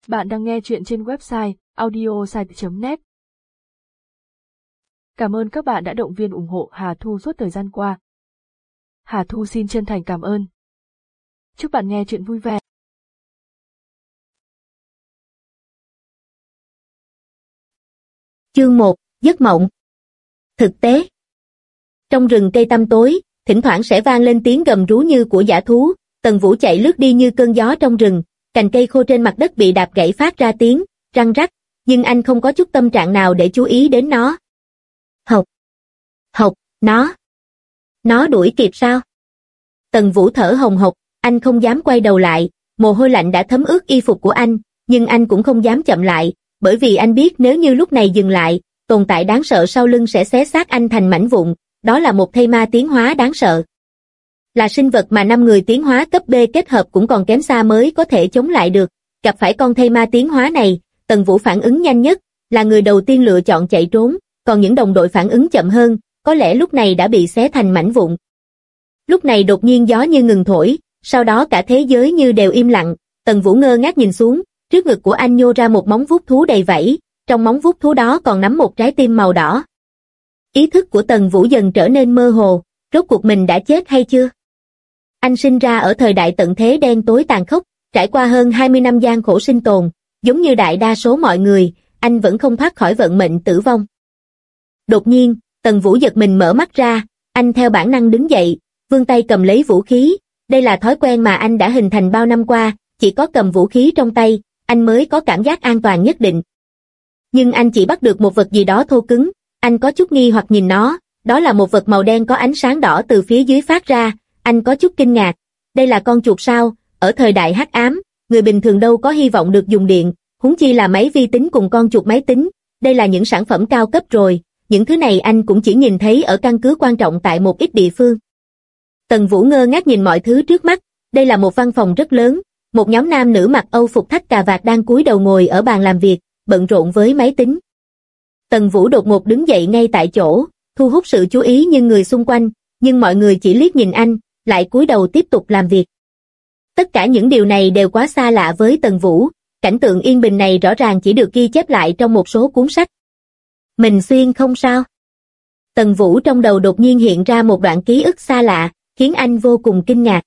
Bạn đang nghe chuyện trên website audiosite.net. Cảm ơn các bạn đã động viên ủng hộ Hà Thu suốt thời gian qua. Hà Thu xin chân thành cảm ơn. Chúc bạn nghe chuyện vui vẻ. Chương 1, Giấc mộng. Thực tế. Trong rừng cây tăm tối, thỉnh thoảng sẽ vang lên tiếng gầm rú như của dã thú. Tần Vũ chạy lướt đi như cơn gió trong rừng, cành cây khô trên mặt đất bị đạp gãy phát ra tiếng răng rắc, nhưng anh không có chút tâm trạng nào để chú ý đến nó. Hộc, nó đuổi kịp sao? Tần Vũ thở hồng hộc, anh không dám quay đầu lại, mồ hôi lạnh đã thấm ướt y phục của anh, nhưng anh cũng không dám chậm lại, bởi vì anh biết nếu như lúc này dừng lại, tồn tại đáng sợ sau lưng sẽ xé xác anh thành mảnh vụn, đó là một thây ma tiến hóa đáng sợ. Là sinh vật mà 5 người tiến hóa cấp B kết hợp cũng còn kém xa mới có thể chống lại được, gặp phải con thây ma tiến hóa này, Tần Vũ phản ứng nhanh nhất, là người đầu tiên lựa chọn chạy trốn, còn những đồng đội phản ứng chậm hơn, có lẽ lúc này đã bị xé thành mảnh vụn. Lúc này đột nhiên gió như ngừng thổi, sau đó cả thế giới như đều im lặng, Tần Vũ ngơ ngác nhìn xuống, trước ngực của anh nhô ra một móng vuốt thú đầy vảy, trong móng vuốt thú đó còn nắm một trái tim màu đỏ. Ý thức của Tần Vũ dần trở nên mơ hồ, rốt cuộc mình đã chết hay chưa? Anh sinh ra ở thời đại tận thế đen tối tàn khốc, trải qua hơn 20 năm gian khổ sinh tồn, giống như đại đa số mọi người, anh vẫn không thoát khỏi vận mệnh tử vong. Đột nhiên, Tần Vũ giật mình mở mắt ra, anh theo bản năng đứng dậy, vươn tay cầm lấy vũ khí, đây là thói quen mà anh đã hình thành bao năm qua, chỉ có cầm vũ khí trong tay, anh mới có cảm giác an toàn nhất định. Nhưng anh chỉ bắt được một vật gì đó thô cứng, anh có chút nghi hoặc nhìn nó, đó là một vật màu đen có ánh sáng đỏ từ phía dưới phát ra, anh có chút kinh ngạc, đây là con chuột sao? Ở thời đại hắc ám, người bình thường đâu có hy vọng được dùng điện, huống chi là máy vi tính cùng con chuột máy tính, đây là những sản phẩm cao cấp rồi, những thứ này anh cũng chỉ nhìn thấy ở căn cứ quan trọng tại một ít địa phương. Tần Vũ ngơ ngác nhìn mọi thứ trước mắt, đây là một văn phòng rất lớn, một nhóm nam nữ mặc Âu phục thắt cà vạt đang cúi đầu ngồi ở bàn làm việc, bận rộn với máy tính. Tần Vũ đột ngột đứng dậy ngay tại chỗ, thu hút sự chú ý những người xung quanh, nhưng mọi người chỉ liếc nhìn anh, lại cúi đầu tiếp tục làm việc. Tất cả những điều này đều quá xa lạ với Tần Vũ, cảnh tượng yên bình này rõ ràng chỉ được ghi chép lại trong một số cuốn sách. Mình xuyên không sao? Tần Vũ trong đầu đột nhiên hiện ra một đoạn ký ức xa lạ, khiến anh vô cùng kinh ngạc.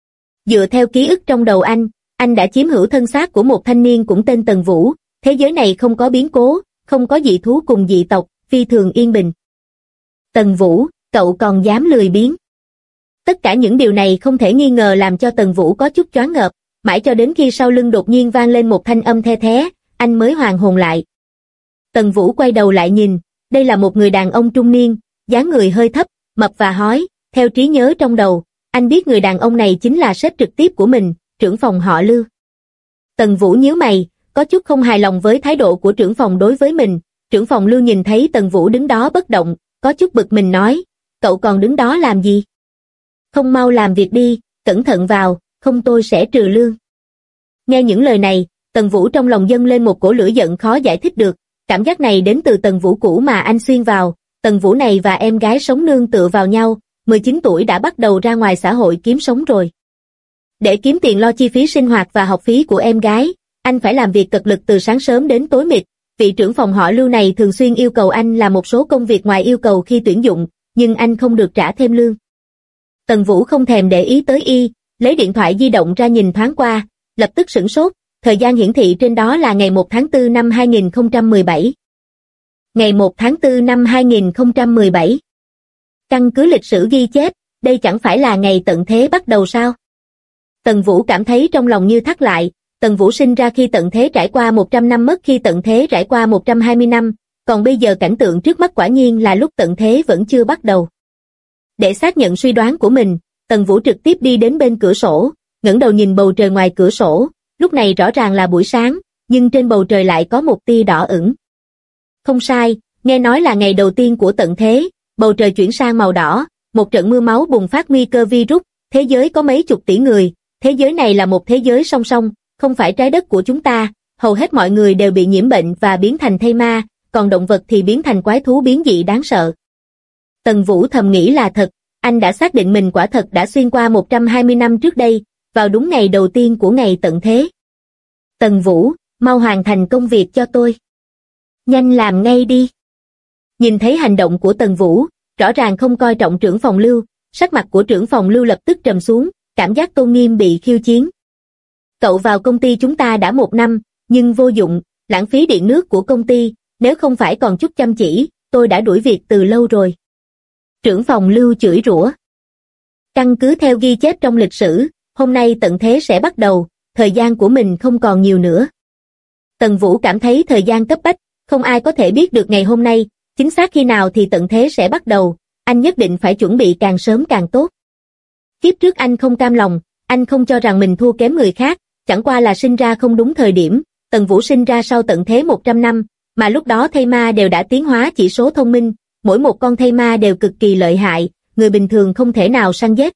Dựa theo ký ức trong đầu anh đã chiếm hữu thân xác của một thanh niên cũng tên Tần Vũ, thế giới này không có biến cố, không có dị thú cùng dị tộc, phi thường yên bình. Tần Vũ, cậu còn dám lười biếng? Tất cả những điều này không thể nghi ngờ làm cho Tần Vũ có chút choáng ngợp, mãi cho đến khi sau lưng đột nhiên vang lên một thanh âm the thé, anh mới hoàn hồn lại. Tần Vũ quay đầu lại nhìn, đây là một người đàn ông trung niên, dáng người hơi thấp, mập và hói, theo trí nhớ trong đầu, anh biết người đàn ông này chính là sếp trực tiếp của mình, trưởng phòng họ Lưu. Tần Vũ nhíu mày, có chút không hài lòng với thái độ của trưởng phòng đối với mình, trưởng phòng Lưu nhìn thấy Tần Vũ đứng đó bất động, có chút bực mình nói, cậu còn đứng đó làm gì? Không mau làm việc đi, cẩn thận vào, không tôi sẽ trừ lương. Nghe những lời này, Tần Vũ trong lòng dâng lên một cổ lửa giận khó giải thích được, cảm giác này đến từ Tần Vũ cũ mà anh xuyên vào, Tần Vũ này và em gái sống nương tựa vào nhau, 19 tuổi đã bắt đầu ra ngoài xã hội kiếm sống rồi. Để kiếm tiền lo chi phí sinh hoạt và học phí của em gái, anh phải làm việc cật lực từ sáng sớm đến tối mịt, vị trưởng phòng họ Lưu này thường xuyên yêu cầu anh làm một số công việc ngoài yêu cầu khi tuyển dụng, nhưng anh không được trả thêm lương. Tần Vũ không thèm để ý tới y, lấy điện thoại di động ra nhìn thoáng qua, lập tức sửng sốt, thời gian hiển thị trên đó là ngày 1 tháng 4 năm 2017. Ngày 1 tháng 4 năm 2017. Căn cứ lịch sử ghi chép, đây chẳng phải là ngày tận thế bắt đầu sao? Tần Vũ cảm thấy trong lòng như thắt lại, Tần Vũ sinh ra khi tận thế trải qua 100 năm mất khi tận thế trải qua 120 năm, còn bây giờ cảnh tượng trước mắt quả nhiên là lúc tận thế vẫn chưa bắt đầu. Để xác nhận suy đoán của mình, Tần Vũ trực tiếp đi đến bên cửa sổ, ngẩng đầu nhìn bầu trời ngoài cửa sổ, lúc này rõ ràng là buổi sáng, nhưng trên bầu trời lại có một tia đỏ ửng. Không sai, nghe nói là ngày đầu tiên của tận thế, bầu trời chuyển sang màu đỏ, một trận mưa máu bùng phát nguy cơ virus, thế giới có mấy chục tỷ người, thế giới này là một thế giới song song, không phải trái đất của chúng ta, hầu hết mọi người đều bị nhiễm bệnh và biến thành thây ma, còn động vật thì biến thành quái thú biến dị đáng sợ. Tần Vũ thầm nghĩ là thật, anh đã xác định mình quả thật đã xuyên qua 120 năm trước đây, vào đúng ngày đầu tiên của ngày tận thế. Tần Vũ, mau hoàn thành công việc cho tôi. Nhanh làm ngay đi. Nhìn thấy hành động của Tần Vũ, rõ ràng không coi trọng trưởng phòng Lưu, sắc mặt của trưởng phòng Lưu lập tức trầm xuống, cảm giác tôn nghiêm bị khiêu chiến. Cậu vào công ty chúng ta đã 1 năm, nhưng vô dụng, lãng phí điện nước của công ty, nếu không phải còn chút chăm chỉ, tôi đã đuổi việc từ lâu rồi. Trưởng phòng Lưu chửi rủa. Căn cứ theo ghi chép trong lịch sử, hôm nay tận thế sẽ bắt đầu, thời gian của mình không còn nhiều nữa. Tần Vũ cảm thấy thời gian cấp bách, không ai có thể biết được ngày hôm nay, chính xác khi nào thì tận thế sẽ bắt đầu, anh nhất định phải chuẩn bị càng sớm càng tốt. Kiếp trước anh không cam lòng, anh không cho rằng mình thua kém người khác, chẳng qua là sinh ra không đúng thời điểm. Tần Vũ sinh ra sau tận thế 100 năm, mà lúc đó thây ma đều đã tiến hóa chỉ số thông minh, mỗi một con thây ma đều cực kỳ lợi hại, người bình thường không thể nào săn giết.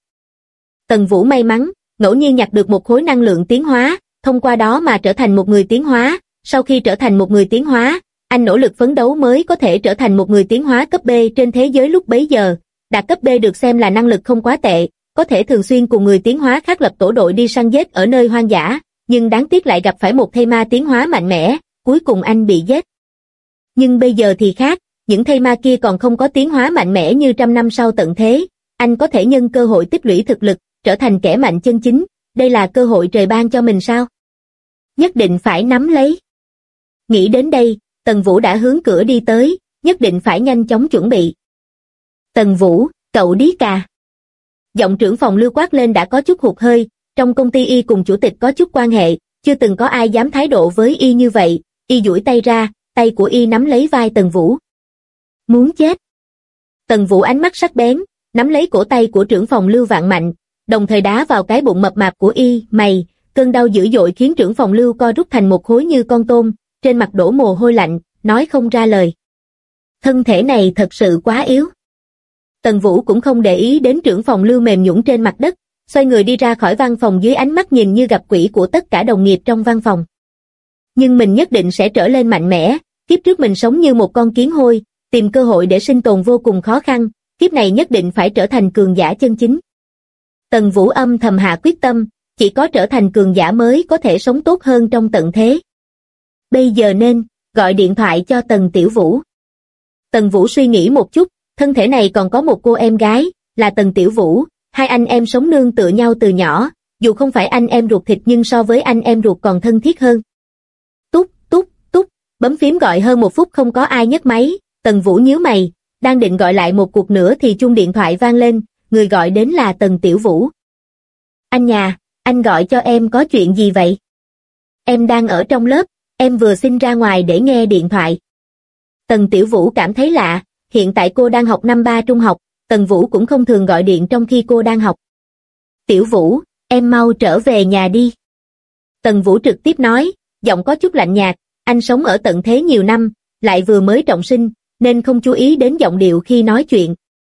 Tần Vũ may mắn, ngẫu nhiên nhặt được một khối năng lượng tiến hóa, thông qua đó mà trở thành một người tiến hóa. Sau khi trở thành một người tiến hóa, anh nỗ lực phấn đấu mới có thể trở thành một người tiến hóa cấp B trên thế giới lúc bấy giờ. Đạt cấp B được xem là năng lực không quá tệ, có thể thường xuyên cùng người tiến hóa khác lập tổ đội đi săn giết ở nơi hoang dã, nhưng đáng tiếc lại gặp phải một thây ma tiến hóa mạnh mẽ, cuối cùng anh bị giết. Nhưng bây giờ thì khác, những thây ma kia còn không có tiến hóa mạnh mẽ như 100 năm sau tận thế, anh có thể nhân cơ hội tích lũy thực lực, trở thành kẻ mạnh chân chính, đây là cơ hội trời ban cho mình sao? Nhất định phải nắm lấy. Nghĩ đến đây, Tần Vũ đã hướng cửa đi tới, nhất định phải nhanh chóng chuẩn bị. Tần Vũ, cậu điếc à? Giọng trưởng phòng Lưu quát lên đã có chút hụt hơi, trong công ty y cùng chủ tịch có chút quan hệ, chưa từng có ai dám thái độ với y như vậy, y duỗi tay ra, tay của y nắm lấy vai Tần Vũ. Muốn chết. Tần Vũ ánh mắt sắc bén, nắm lấy cổ tay của trưởng phòng Lưu Vạn Mạnh, đồng thời đá vào cái bụng mập mạp của y, mày, cơn đau dữ dội khiến trưởng phòng Lưu co rút thành một khối như con tôm, trên mặt đổ mồ hôi lạnh, nói không ra lời. Thân thể này thật sự quá yếu. Tần Vũ cũng không để ý đến trưởng phòng Lưu mềm nhũn trên mặt đất, xoay người đi ra khỏi văn phòng dưới ánh mắt nhìn như gặp quỷ của tất cả đồng nghiệp trong văn phòng. Nhưng mình nhất định sẽ trở lên mạnh mẽ, kiếp trước mình sống như một con kiến hôi, tìm cơ hội để sinh tồn vô cùng khó khăn, kiếp này nhất định phải trở thành cường giả chân chính. Tần Vũ âm thầm hạ quyết tâm, chỉ có trở thành cường giả mới có thể sống tốt hơn trong tận thế. Bây giờ nên gọi điện thoại cho Tần Tiểu Vũ. Tần Vũ suy nghĩ một chút, thân thể này còn có một cô em gái, là Tần Tiểu Vũ, hai anh em sống nương tựa nhau từ nhỏ, dù không phải anh em ruột thịt nhưng so với anh em ruột còn thân thiết hơn. Tút, tút, tút, bấm phím gọi hơn 1 phút không có ai nhấc máy, Tần Vũ nhíu mày, đang định gọi lại một cuộc nữa thì chuông điện thoại vang lên, người gọi đến là Tần Tiểu Vũ. Anh nhà, anh gọi cho em có chuyện gì vậy? Em đang ở trong lớp, em vừa xin ra ngoài để nghe điện thoại. Tần Tiểu Vũ cảm thấy lạ, hiện tại cô đang học năm 3 trung học, Tần Vũ cũng không thường gọi điện trong khi cô đang học. Tiểu Vũ, em mau trở về nhà đi. Tần Vũ trực tiếp nói, giọng có chút lạnh nhạt, anh sống ở tận thế nhiều năm, lại vừa mới trọng sinh, nên không chú ý đến giọng điệu khi nói chuyện.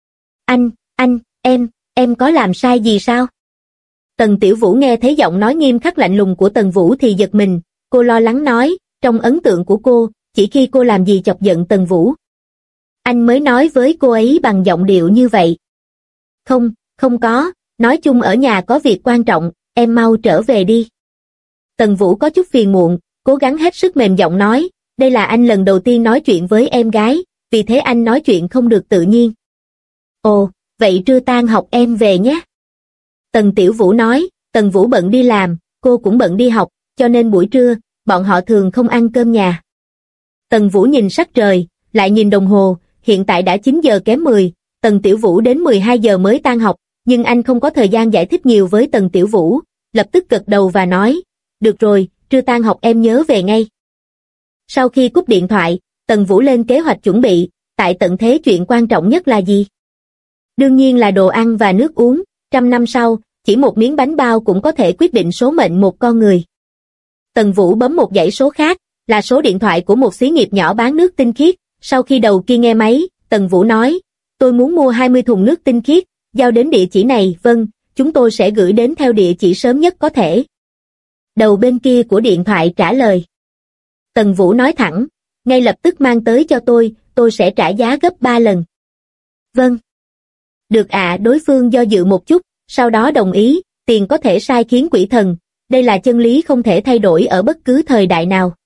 Em có làm sai gì sao? Tần Tiểu Vũ nghe thấy giọng nói nghiêm khắc lạnh lùng của Tần Vũ thì giật mình, cô lo lắng nói, trong ấn tượng của cô, chỉ khi cô làm gì chọc giận Tần Vũ. Anh mới nói với cô ấy bằng giọng điệu như vậy. Không có, nói chung ở nhà có việc quan trọng, em mau trở về đi. Tần Vũ có chút phiền muộn, cố gắng hết sức mềm giọng nói, đây là anh lần đầu tiên nói chuyện với em gái, vì thế anh nói chuyện không được tự nhiên. Ồ, vậy trưa tan học em về nhé. Tần Tiểu Vũ nói, Tần Vũ bận đi làm, cô cũng bận đi học, cho nên buổi trưa, bọn họ thường không ăn cơm nhà. Tần Vũ nhìn sắc trời, lại nhìn đồng hồ, hiện tại đã 9 giờ kém 10, Tần Tiểu Vũ đến 12 giờ mới tan học, nhưng anh không có thời gian giải thích nhiều với Tần Tiểu Vũ, lập tức gật đầu và nói, được rồi, trưa tan học em nhớ về ngay. Sau khi cúp điện thoại, Tần Vũ lên kế hoạch chuẩn bị, tại tận thế chuyện quan trọng nhất là gì? Đương nhiên là đồ ăn và nước uống, 100 năm sau, chỉ một miếng bánh bao cũng có thể quyết định số mệnh một con người. Tần Vũ bấm một dãy số khác, là số điện thoại của một xí nghiệp nhỏ bán nước tinh khiết, sau khi đầu kia nghe máy, Tần Vũ nói, tôi muốn mua 20 thùng nước tinh khiết, giao đến địa chỉ này, vâng, chúng tôi sẽ gửi đến theo địa chỉ sớm nhất có thể. Đầu bên kia của điện thoại trả lời. Tần Vũ nói thẳng, ngay lập tức mang tới cho tôi sẽ trả giá gấp 3 lần. Vâng. Được ạ, đối phương do dự một chút, sau đó đồng ý, tiền có thể sai khiến quỷ thần, đây là chân lý không thể thay đổi ở bất cứ thời đại nào.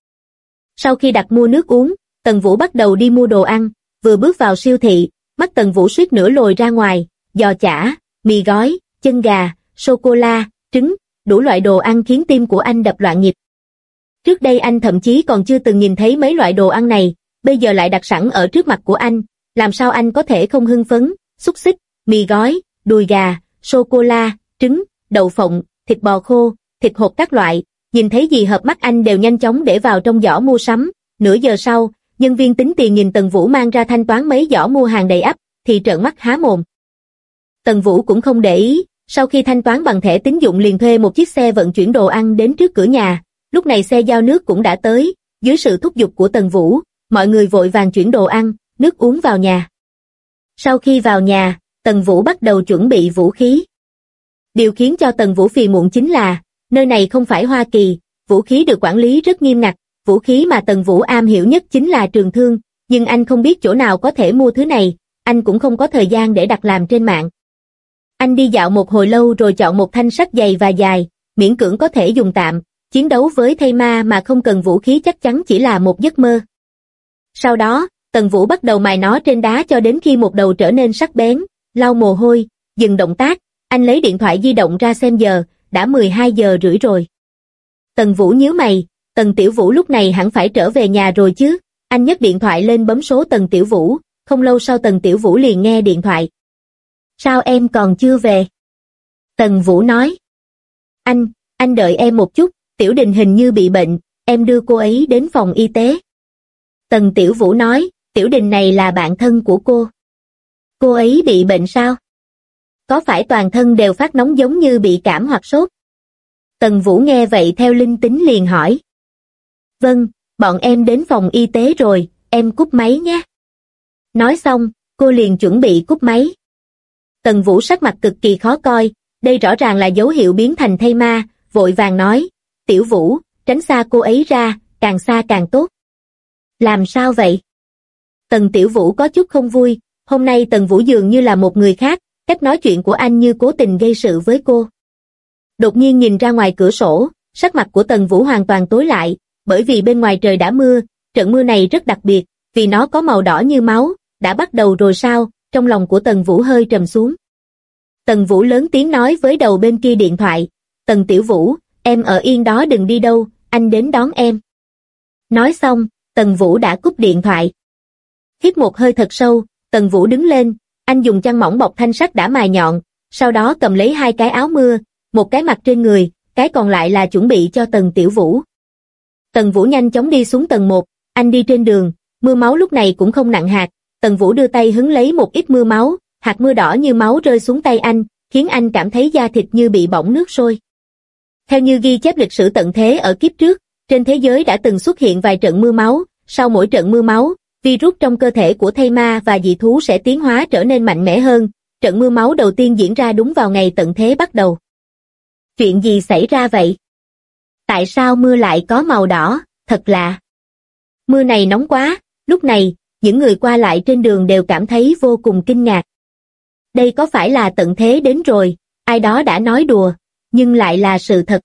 Sau khi đặt mua nước uống, Tần Vũ bắt đầu đi mua đồ ăn, vừa bước vào siêu thị, mắt Tần Vũ suýt nữa lồi ra ngoài, giò chả, mì gói, chân gà, sô-cô-la, trứng, đủ loại đồ ăn khiến tim của anh đập loạn nhịp. Trước đây anh thậm chí còn chưa từng nhìn thấy mấy loại đồ ăn này, bây giờ lại đặt sẵn ở trước mặt của anh, làm sao anh có thể không hưng phấn, xúc xích, mì gói, đùi gà, sô-cô-la, trứng, đậu phộng, thịt bò khô, thịt hột các loại, nhìn thấy gì hợp mắt anh đều nhanh chóng để vào trong giỏ mua sắm. Nửa giờ sau, nhân viên tính tiền nhìn Tần Vũ mang ra thanh toán mấy giỏ mua hàng đầy ắp, thì trợn mắt há mồm. Tần Vũ cũng không để ý, sau khi thanh toán bằng thẻ tín dụng liền thuê một chiếc xe vận chuyển đồ ăn đến trước cửa nhà, lúc này xe giao nước cũng đã tới, dưới sự thúc giục của Tần Vũ, mọi người vội vàng chuyển đồ ăn, nước uống vào nhà. Sau khi vào nhà, Tần Vũ bắt đầu chuẩn bị vũ khí. Điều khiến cho Tần Vũ phiền muộn chính là, nơi này không phải Hoa Kỳ, vũ khí được quản lý rất nghiêm ngặt, vũ khí mà Tần Vũ am hiểu nhất chính là trường thương, nhưng anh không biết chỗ nào có thể mua thứ này, anh cũng không có thời gian để đặt làm trên mạng. Anh đi dạo một hồi lâu rồi chọn một thanh sắt dày và dài, miễn cưỡng có thể dùng tạm, chiến đấu với thây ma mà không cần vũ khí chắc chắn chỉ là một giấc mơ. Sau đó, Tần Vũ bắt đầu mài nó trên đá cho đến khi một đầu trở nên sắc bén, lau mồ hôi, dừng động tác, anh lấy điện thoại di động ra xem giờ, đã 12 giờ rưỡi rồi. Tần Vũ nhíu mày, Tần Tiểu Vũ lúc này hẳn phải trở về nhà rồi chứ, anh nhấc điện thoại lên bấm số Tần Tiểu Vũ, không lâu sau Tần Tiểu Vũ liền nghe điện thoại. Sao em còn chưa về? Tần Vũ nói. Anh đợi em một chút, Tiểu Đình hình như bị bệnh, em đưa cô ấy đến phòng y tế. Tần Tiểu Vũ nói, Tiểu Đình này là bạn thân của cô. Cô ấy bị bệnh sao? Có phải toàn thân đều phát nóng giống như bị cảm hoặc sốt? Tần Vũ nghe vậy theo linh tính liền hỏi. Vâng, bọn em đến phòng y tế rồi, em cúp máy nhé. Nói xong, cô liền chuẩn bị cúp máy. Tần Vũ sắc mặt cực kỳ khó coi, đây rõ ràng là dấu hiệu biến thành thây ma, vội vàng nói, Tiểu Vũ, tránh xa cô ấy ra, càng xa càng tốt. Làm sao vậy? Tần Tiểu Vũ có chút không vui, hôm nay Tần Vũ dường như là một người khác, cách nói chuyện của anh như cố tình gây sự với cô. Đột nhiên nhìn ra ngoài cửa sổ, sắc mặt của Tần Vũ hoàn toàn tối lại, bởi vì bên ngoài trời đã mưa, trận mưa này rất đặc biệt, vì nó có màu đỏ như máu, đã bắt đầu rồi sao, trong lòng của Tần Vũ hơi trầm xuống. Tần Vũ lớn tiếng nói với đầu bên kia điện thoại, Tần Tiểu Vũ, em ở yên đó đừng đi đâu, anh đến đón em. Nói xong, Tần Vũ đã cúp điện thoại. Hít một hơi thật sâu, Tần Vũ đứng lên, anh dùng chăn mỏng bọc thanh sắt đã mài nhọn, sau đó cầm lấy hai cái áo mưa, một cái mặc trên người, cái còn lại là chuẩn bị cho Tần Tiểu Vũ. Tần Vũ nhanh chóng đi xuống tầng 1, anh đi trên đường, mưa máu lúc này cũng không nặng hạt, Tần Vũ đưa tay hứng lấy một ít mưa máu, hạt mưa đỏ như máu rơi xuống tay anh, khiến anh cảm thấy da thịt như bị bỏng nước sôi. Theo như ghi chép lịch sử tận thế ở kiếp trước, trên thế giới đã từng xuất hiện vài trận mưa máu, sau mỗi trận mưa máu, virus trong cơ thể của thây ma và dị thú sẽ tiến hóa trở nên mạnh mẽ hơn, trận mưa máu đầu tiên diễn ra đúng vào ngày tận thế bắt đầu. Chuyện gì xảy ra vậy? Tại sao mưa lại có màu đỏ, thật lạ. Mưa này nóng quá, lúc này, những người qua lại trên đường đều cảm thấy vô cùng kinh ngạc. Đây có phải là tận thế đến rồi, ai đó đã nói đùa, nhưng lại là sự thật.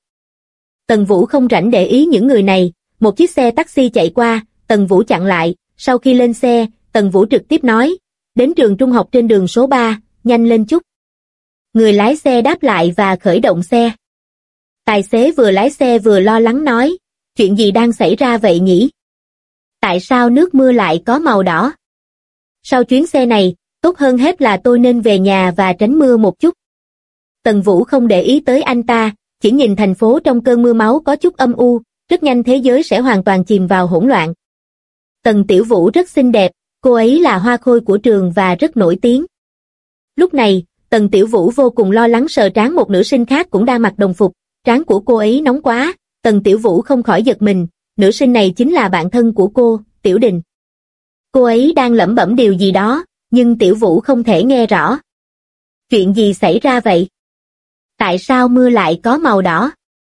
Tần Vũ không rảnh để ý những người này, một chiếc xe taxi chạy qua, Tần Vũ chặn lại, sau khi lên xe, Tần Vũ trực tiếp nói, đến trường trung học trên đường số 3, nhanh lên chút. Người lái xe đáp lại và khởi động xe. Tài xế vừa lái xe vừa lo lắng nói, chuyện gì đang xảy ra vậy nhỉ? Tại sao nước mưa lại có màu đỏ? Sau chuyến xe này, tốt hơn hết là tôi nên về nhà và tránh mưa một chút. Tần Vũ không để ý tới anh ta, chỉ nhìn thành phố trong cơn mưa máu có chút âm u, rất nhanh thế giới sẽ hoàn toàn chìm vào hỗn loạn. Tần Tiểu Vũ rất xinh đẹp, cô ấy là hoa khôi của trường và rất nổi tiếng. Lúc này, Tần Tiểu Vũ vô cùng lo lắng sờ trán một nữ sinh khác cũng đang mặc đồng phục, trán của cô ấy nóng quá, Tần Tiểu Vũ không khỏi giật mình, nữ sinh này chính là bạn thân của cô, Tiểu Đình. Cô ấy đang lẩm bẩm điều gì đó, nhưng Tiểu Vũ không thể nghe rõ. Chuyện gì xảy ra vậy? Tại sao mưa lại có màu đỏ?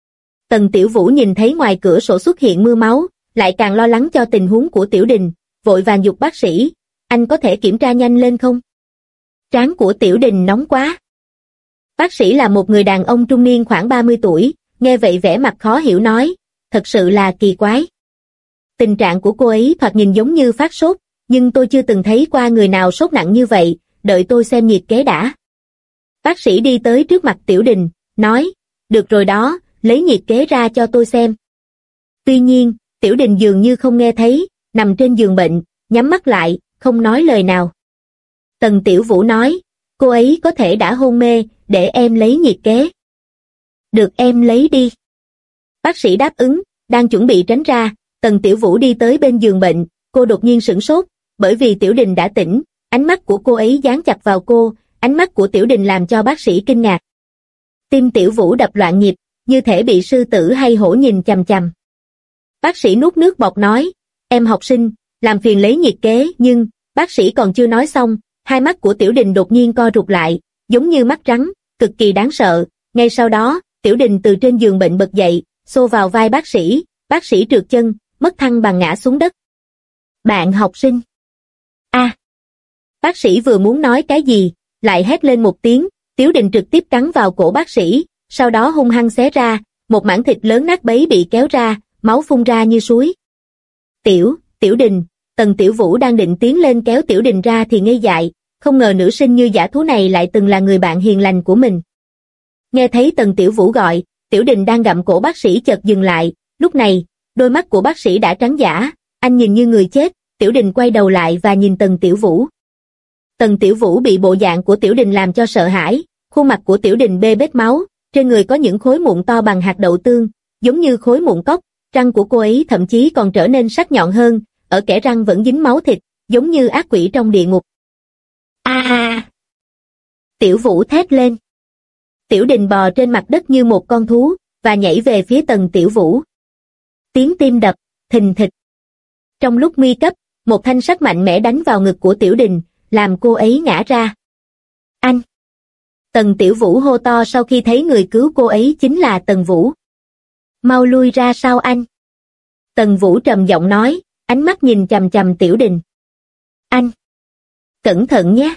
Tần Tiểu Vũ nhìn thấy ngoài cửa sổ xuất hiện mưa máu, lại càng lo lắng cho tình huống của Tiểu Đình, vội vàng giục bác sĩ, anh có thể kiểm tra nhanh lên không? Trán của Tiểu Đình nóng quá. Bác sĩ là một người đàn ông trung niên khoảng 30 tuổi, nghe vậy vẻ mặt khó hiểu nói, thật sự là kỳ quái. Tình trạng của cô ấy thoạt nhìn giống như phát sốt, nhưng tôi chưa từng thấy qua người nào sốt nặng như vậy, đợi tôi xem nhiệt kế đã. Bác sĩ đi tới trước mặt Tiểu Đình, nói, được rồi đó, lấy nhiệt kế ra cho tôi xem. Tuy nhiên, Tiểu Đình dường như không nghe thấy, nằm trên giường bệnh, nhắm mắt lại, không nói lời nào. Tần Tiểu Vũ nói, cô ấy có thể đã hôn mê, để em lấy nhiệt kế. Được, em lấy đi. Bác sĩ đáp ứng, đang chuẩn bị tránh ra, Tần Tiểu Vũ đi tới bên giường bệnh, cô đột nhiên sửng sốt, bởi vì Tiểu Đình đã tỉnh, ánh mắt của cô ấy dán chặt vào cô, ánh mắt của Tiểu Đình làm cho bác sĩ kinh ngạc. Tim Tiểu Vũ đập loạn nhịp, như thể bị sư tử hay hổ nhìn chằm chằm. Bác sĩ nuốt nước bọt nói, em học sinh, làm phiền lấy nhiệt kế, nhưng, bác sĩ còn chưa nói xong, hai mắt của Tiểu Đình đột nhiên co rụt lại, giống như mắt rắn, cực kỳ đáng sợ. Ngay sau đó, Tiểu Đình từ trên giường bệnh bật dậy, xô vào vai bác sĩ trượt chân, mất thăng bằng ngã xuống đất. Bạn học sinh. Bác sĩ vừa muốn nói cái gì, lại hét lên một tiếng, Tiểu Đình trực tiếp cắn vào cổ bác sĩ, sau đó hung hăng xé ra, một mảng thịt lớn nát bấy bị kéo ra, máu phun ra như suối. Tiểu Đình, Tần Tiểu Vũ đang định tiến lên kéo Tiểu Đình ra thì ngây dại, không ngờ nữ sinh như dã thú này lại từng là người bạn hiền lành của mình. Nghe thấy Tần Tiểu Vũ gọi, Tiểu Đình đang gặm cổ bác sĩ chợt dừng lại, lúc này, đôi mắt của bác sĩ đã trắng dã, anh nhìn như người chết, Tiểu Đình quay đầu lại và nhìn Tần Tiểu Vũ. Tần Tiểu Vũ bị bộ dạng của Tiểu Đình làm cho sợ hãi, khuôn mặt của Tiểu Đình bê bết máu, trên người có những khối mụn to bằng hạt đậu tương, giống như khối mụn cóc, răng của cô ấy thậm chí còn trở nên sắc nhọn hơn, ở kẽ răng vẫn dính máu thịt, giống như ác quỷ trong địa ngục. Tiểu Vũ thét lên. Tiểu Đình bò trên mặt đất như một con thú, và nhảy về phía Tần Tiểu Vũ. Tiếng tim đập, thình thịch. Trong lúc nguy cấp, một thanh sắt mạnh mẽ đánh vào ngực của Tiểu Đình, làm cô ấy ngã ra. Anh! Tần Tiểu Vũ hô to sau khi thấy người cứu cô ấy chính là Tần Vũ. Mau lui ra sau anh! Tần Vũ trầm giọng nói, ánh mắt nhìn chằm chằm Tiểu Đình. Anh! Cẩn thận nhé!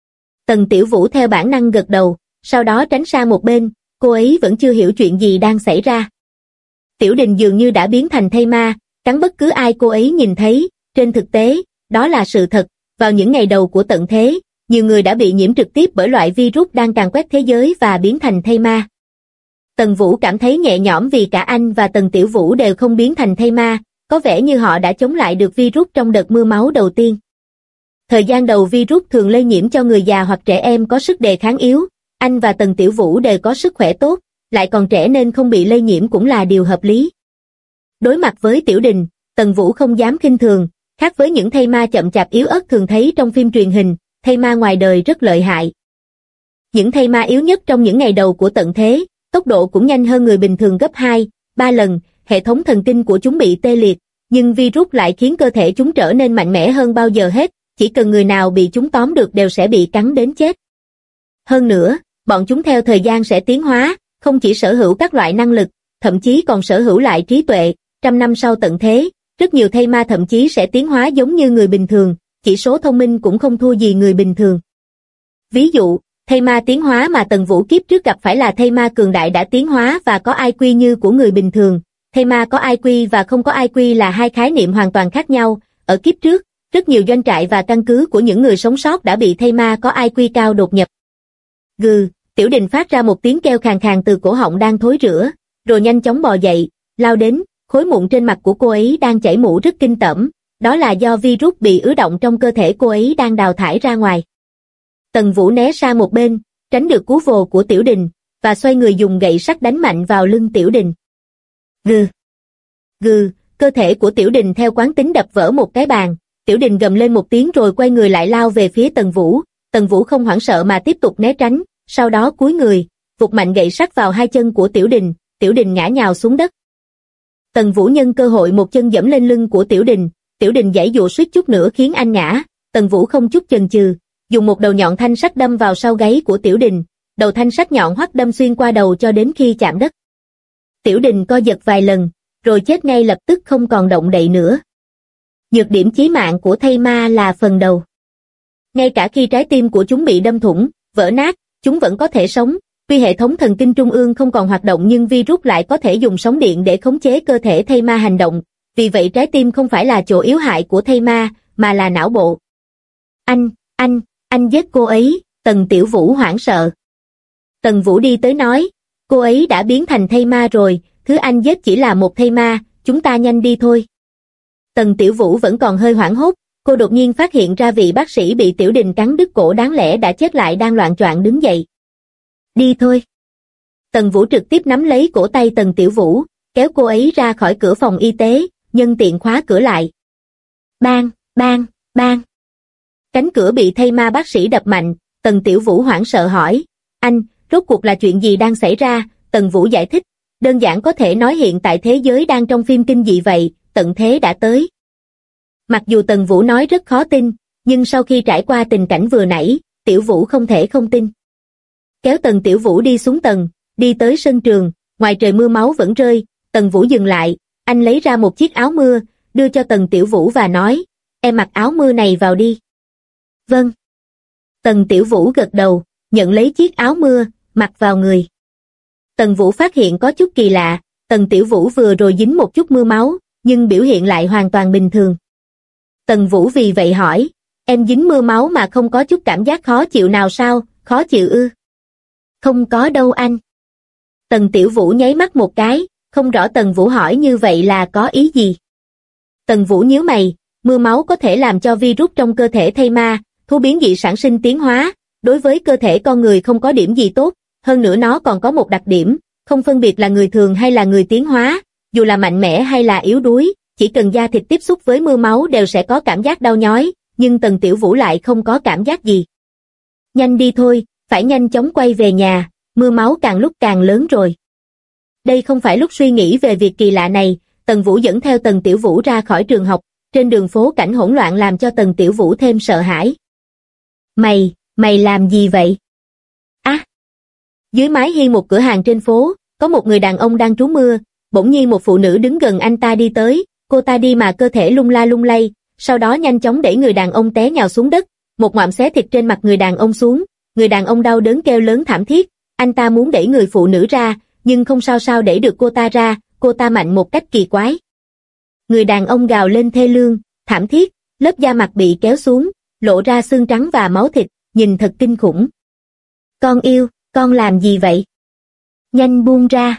Tần Tiểu Vũ theo bản năng gật đầu, sau đó tránh sang một bên, cô ấy vẫn chưa hiểu chuyện gì đang xảy ra. Tiểu Đình dường như đã biến thành thây ma, cắn bất cứ ai cô ấy nhìn thấy, trên thực tế, đó là sự thật, vào những ngày đầu của tận thế, nhiều người đã bị nhiễm trực tiếp bởi loại virus đang càn quét thế giới và biến thành thây ma. Tần Vũ cảm thấy nhẹ nhõm vì cả anh và Tần Tiểu Vũ đều không biến thành thây ma, có vẻ như họ đã chống lại được virus trong đợt mưa máu đầu tiên. Thời gian đầu virus thường lây nhiễm cho người già hoặc trẻ em có sức đề kháng yếu, anh và Tần Tiểu Vũ đều có sức khỏe tốt, lại còn trẻ nên không bị lây nhiễm cũng là điều hợp lý. Đối mặt với Tiểu Đình, Tần Vũ không dám khinh thường, khác với những thây ma chậm chạp yếu ớt thường thấy trong phim truyền hình, thây ma ngoài đời rất lợi hại. Những thây ma yếu nhất trong những ngày đầu của tận thế, tốc độ cũng nhanh hơn người bình thường gấp 2, 3 lần, hệ thống thần kinh của chúng bị tê liệt, nhưng virus lại khiến cơ thể chúng trở nên mạnh mẽ hơn bao giờ hết, chỉ cần người nào bị chúng tóm được đều sẽ bị cắn đến chết. Hơn nữa, bọn chúng theo thời gian sẽ tiến hóa, không chỉ sở hữu các loại năng lực, thậm chí còn sở hữu lại trí tuệ, trăm năm sau tận thế, rất nhiều thây ma thậm chí sẽ tiến hóa giống như người bình thường, chỉ số thông minh cũng không thua gì người bình thường. Ví dụ, thây ma tiến hóa mà Tần Vũ kiếp trước gặp phải là thây ma cường đại đã tiến hóa và có IQ như của người bình thường. Thây ma có IQ và không có IQ là hai khái niệm hoàn toàn khác nhau. Ở kiếp trước, rất nhiều doanh trại và căn cứ của những người sống sót đã bị thây ma có IQ cao đột nhập. Gừ, Tiểu Đình phát ra một tiếng kêu khàn khàn từ cổ họng đang thối rữa, rồi nhanh chóng bò dậy, lao đến, khối mụn trên mặt của cô ấy đang chảy mũ rất kinh tởm, đó là do virus bị ứ động trong cơ thể cô ấy đang đào thải ra ngoài. Tần Vũ né sang một bên, tránh được cú vồ của Tiểu Đình, và xoay người dùng gậy sắt đánh mạnh vào lưng Tiểu Đình. Gừ! Gừ! Cơ thể của Tiểu Đình theo quán tính đập vỡ một cái bàn, Tiểu Đình gầm lên một tiếng rồi quay người lại lao về phía Tần Vũ. Tần Vũ không hoảng sợ mà tiếp tục né tránh, sau đó cúi người, vụt mạnh gậy sắt vào hai chân của Tiểu Đình ngã nhào xuống đất. Tần Vũ nhân cơ hội một chân giẫm lên lưng của Tiểu Đình giãy giụa suýt chút nữa khiến anh ngã. Tần Vũ không chút chần chừ, dùng một đầu nhọn thanh sắt đâm vào sau gáy của Tiểu Đình, đầu thanh sắt nhọn hoắt đâm xuyên qua đầu cho đến khi chạm đất. Tiểu Đình co giật vài lần, rồi chết ngay lập tức không còn động đậy nữa. Nhược điểm chí mạng của thây ma là phần đầu. Ngay cả khi trái tim của chúng bị đâm thủng, vỡ nát, chúng vẫn có thể sống. Tuy hệ thống thần kinh trung ương không còn hoạt động nhưng virus lại có thể dùng sóng điện để khống chế cơ thể thây ma hành động, vì vậy trái tim không phải là chỗ yếu hại của thây ma, mà là não bộ. Anh giết cô ấy, Tần Tiểu Vũ hoảng sợ. Tần Vũ đi tới nói, cô ấy đã biến thành thây ma rồi, thứ anh giết chỉ là một thây ma, chúng ta nhanh đi thôi. Tần Tiểu Vũ vẫn còn hơi hoảng hốt, cô đột nhiên phát hiện ra vị bác sĩ bị Tiểu Đình cắn đứt cổ đáng lẽ đã chết lại đang loạng choạng đứng dậy. Đi thôi. Tần Vũ trực tiếp nắm lấy cổ tay Tần Tiểu Vũ, kéo cô ấy ra khỏi cửa phòng y tế, nhân tiện khóa cửa lại. Bang, bang, bang. Cánh cửa bị thây ma bác sĩ đập mạnh, Tần Tiểu Vũ hoảng sợ hỏi, anh, rốt cuộc là chuyện gì đang xảy ra? Tần Vũ giải thích, đơn giản có thể nói hiện tại thế giới đang trong phim kinh dị vậy, tận thế đã tới. Mặc dù Tần Vũ nói rất khó tin, nhưng sau khi trải qua tình cảnh vừa nãy, Tiểu Vũ không thể không tin. Kéo Tần Tiểu Vũ đi xuống tầng, đi tới sân trường, ngoài trời mưa máu vẫn rơi, Tần Vũ dừng lại, anh lấy ra một chiếc áo mưa, đưa cho Tần Tiểu Vũ và nói, em mặc áo mưa này vào đi. Vâng. Tần Tiểu Vũ gật đầu, nhận lấy chiếc áo mưa, mặc vào người. Tần Vũ phát hiện có chút kỳ lạ, Tần Tiểu Vũ vừa rồi dính một chút mưa máu, nhưng biểu hiện lại hoàn toàn bình thường. Tần Vũ vì vậy hỏi, em dính mưa máu mà không có chút cảm giác khó chịu nào sao, khó chịu ư? Không có đâu anh. Tần Tiểu Vũ nháy mắt một cái, không rõ Tần Vũ hỏi như vậy là có ý gì. Tần Vũ nhíu mày, mưa máu có thể làm cho virus trong cơ thể thây ma, thú biến dị sản sinh tiến hóa, đối với cơ thể con người không có điểm gì tốt, hơn nữa nó còn có một đặc điểm, không phân biệt là người thường hay là người tiến hóa, dù là mạnh mẽ hay là yếu đuối, chỉ cần da thịt tiếp xúc với mưa máu đều sẽ có cảm giác đau nhói, nhưng Tần Tiểu Vũ lại không có cảm giác gì. Nhanh đi thôi, phải nhanh chóng quay về nhà, mưa máu càng lúc càng lớn rồi. Đây không phải lúc suy nghĩ về việc kỳ lạ này, Tần Vũ dẫn theo Tần Tiểu Vũ ra khỏi trường học, trên đường phố cảnh hỗn loạn làm cho Tần Tiểu Vũ thêm sợ hãi. Mày làm gì vậy? Dưới mái hiên một cửa hàng trên phố, có một người đàn ông đang trú mưa, bỗng nhiên một phụ nữ đứng gần anh ta đi tới, cô ta đi mà cơ thể lung la lung lay, sau đó nhanh chóng đẩy người đàn ông té nhào xuống đất, một ngụm xé thịt trên mặt người đàn ông xuống, người đàn ông đau đớn kêu lớn thảm thiết, anh ta muốn đẩy người phụ nữ ra, nhưng không sao đẩy được cô ta ra, cô ta mạnh một cách kỳ quái. Người đàn ông gào lên thê lương, thảm thiết, lớp da mặt bị kéo xuống, lộ ra xương trắng và máu thịt, nhìn thật kinh khủng. Con yêu, con làm gì vậy? Nhanh buông ra.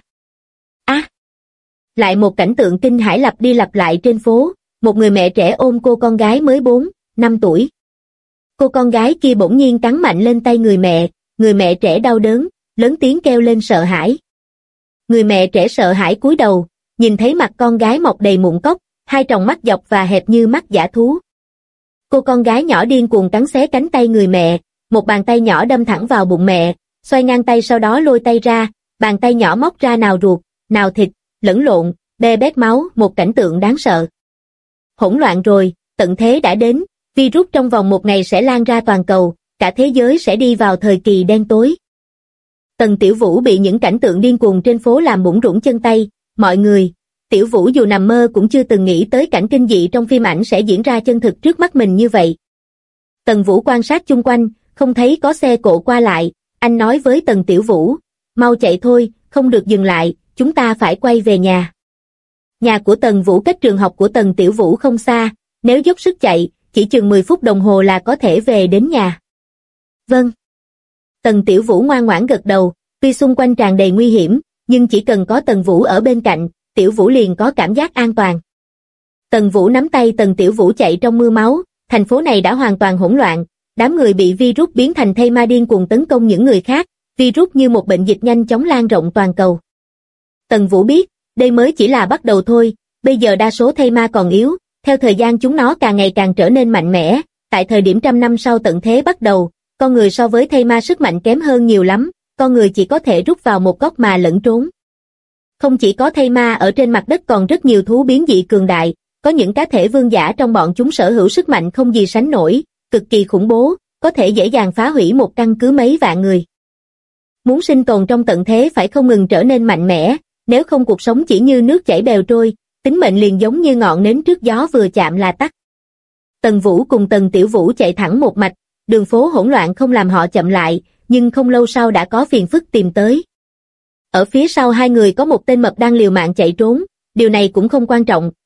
Lại một cảnh tượng kinh hãi lặp đi lặp lại trên phố, một người mẹ trẻ ôm cô con gái mới 4-5 tuổi. Cô con gái kia bỗng nhiên cắn mạnh lên tay người mẹ trẻ đau đớn, lớn tiếng kêu lên sợ hãi. Người mẹ trẻ sợ hãi cúi đầu, nhìn thấy mặt con gái mọc đầy mụn cóc, hai tròng mắt dọc và hẹp như mắt dã thú. Cô con gái nhỏ điên cuồng cắn xé cánh tay người mẹ, một bàn tay nhỏ đâm thẳng vào bụng mẹ, xoay ngang tay sau đó lôi tay ra, bàn tay nhỏ móc ra nào ruột, nào thịt, lẫn lộn, be bét máu, một cảnh tượng đáng sợ. Hỗn loạn rồi, tận thế đã đến, virus trong vòng một ngày sẽ lan ra toàn cầu, cả thế giới sẽ đi vào thời kỳ đen tối. Tần Tiểu Vũ bị những cảnh tượng điên cuồng trên phố làm bủn rủn chân tay, mọi người, Tiểu Vũ dù nằm mơ cũng chưa từng nghĩ tới cảnh kinh dị trong phim ảnh sẽ diễn ra chân thực trước mắt mình như vậy. Tần Vũ quan sát chung quanh, không thấy có xe cộ qua lại, anh nói với Tần Tiểu Vũ, mau chạy thôi, không được dừng lại, chúng ta phải quay về nhà. Nhà của Tần Vũ cách trường học của Tần Tiểu Vũ không xa, nếu dốc sức chạy, chỉ chừng 10 phút đồng hồ là có thể về đến nhà. Vâng. Tần Tiểu Vũ ngoan ngoãn gật đầu, tuy xung quanh tràn đầy nguy hiểm, nhưng chỉ cần có Tần Vũ ở bên cạnh, Tiểu Vũ liền có cảm giác an toàn. Tần Vũ nắm tay Tần Tiểu Vũ chạy trong mưa máu, thành phố này đã hoàn toàn hỗn loạn, đám người bị virus biến thành thây ma điên cuồng tấn công những người khác, virus như một bệnh dịch nhanh chóng lan rộng toàn cầu. Tần Vũ biết, đây mới chỉ là bắt đầu thôi, bây giờ đa số thây ma còn yếu, theo thời gian chúng nó càng ngày càng trở nên mạnh mẽ, tại thời điểm trăm năm sau tận thế bắt đầu, con người so với thây ma sức mạnh kém hơn nhiều lắm, con người chỉ có thể rút vào một góc mà lẫn trốn. Không chỉ có thây ma ở trên mặt đất còn rất nhiều thú biến dị cường đại, có những cá thể vương giả trong bọn chúng sở hữu sức mạnh không gì sánh nổi, cực kỳ khủng bố, có thể dễ dàng phá hủy một căn cứ mấy vạn người. Muốn sinh tồn trong tận thế phải không ngừng trở nên mạnh mẽ, nếu không cuộc sống chỉ như nước chảy bèo trôi, tính mệnh liền giống như ngọn nến trước gió vừa chạm là tắt. Tần Vũ cùng Tần Tiểu Vũ chạy thẳng một mạch, đường phố hỗn loạn không làm họ chậm lại, nhưng không lâu sau đã có phiền phức tìm tới. Ở phía sau hai người có một tên mập đang liều mạng chạy trốn, điều này cũng không quan trọng,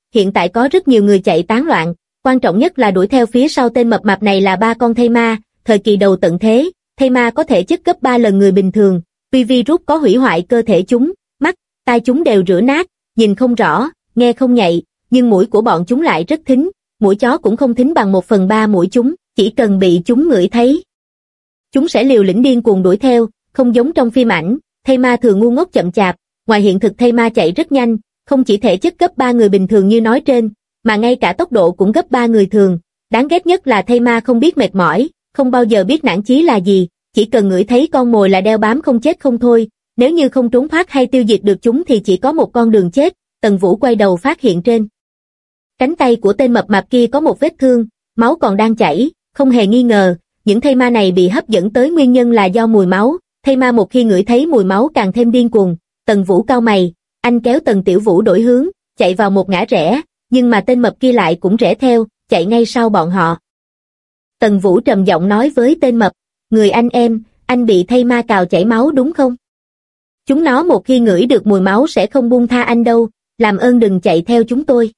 hiện tại có rất nhiều người chạy tán loạn, quan trọng nhất là đuổi theo phía sau tên mập mạp này là 3 con thây ma, thời kỳ đầu tận thế, thây ma có thể chất gấp 3 lần người bình thường, vì virus có hủy hoại cơ thể chúng, mắt, tai chúng đều rữa nát, nhìn không rõ, nghe không nhạy, nhưng mũi của bọn chúng lại rất thính, mũi chó cũng không thính bằng 1/3 mũi chúng, chỉ cần bị chúng ngửi thấy. Chúng sẽ liều lĩnh điên cuồng đuổi theo, không giống trong phim ảnh, thây ma thường ngu ngốc chậm chạp, ngoài hiện thực thây ma chạy rất nhanh, không chỉ thể chất gấp 3 người bình thường như nói trên, mà ngay cả tốc độ cũng gấp 3 người thường. Đáng ghét nhất là thây ma không biết mệt mỏi, không bao giờ biết nản chí là gì, chỉ cần ngửi thấy con mồi là đeo bám không chết không thôi, nếu như không trốn thoát hay tiêu diệt được chúng thì chỉ có một con đường chết. Tần Vũ quay đầu phát hiện trên cánh tay của tên mập mạp kia có một vết thương, máu còn đang chảy, không hề nghi ngờ, những thây ma này bị hấp dẫn tới nguyên nhân là do mùi máu, thây ma một khi ngửi thấy mùi máu càng thêm điên cuồng. Tần Vũ cau mày, anh kéo Tần Tiểu Vũ đổi hướng, chạy vào một ngã rẽ, nhưng mà tên mập kia lại cũng rẽ theo, chạy ngay sau bọn họ. Tần Vũ trầm giọng nói với tên mập, người anh bị thây ma cào chảy máu đúng không? Chúng nó một khi ngửi được mùi máu sẽ không buông tha anh đâu, làm ơn đừng chạy theo chúng tôi.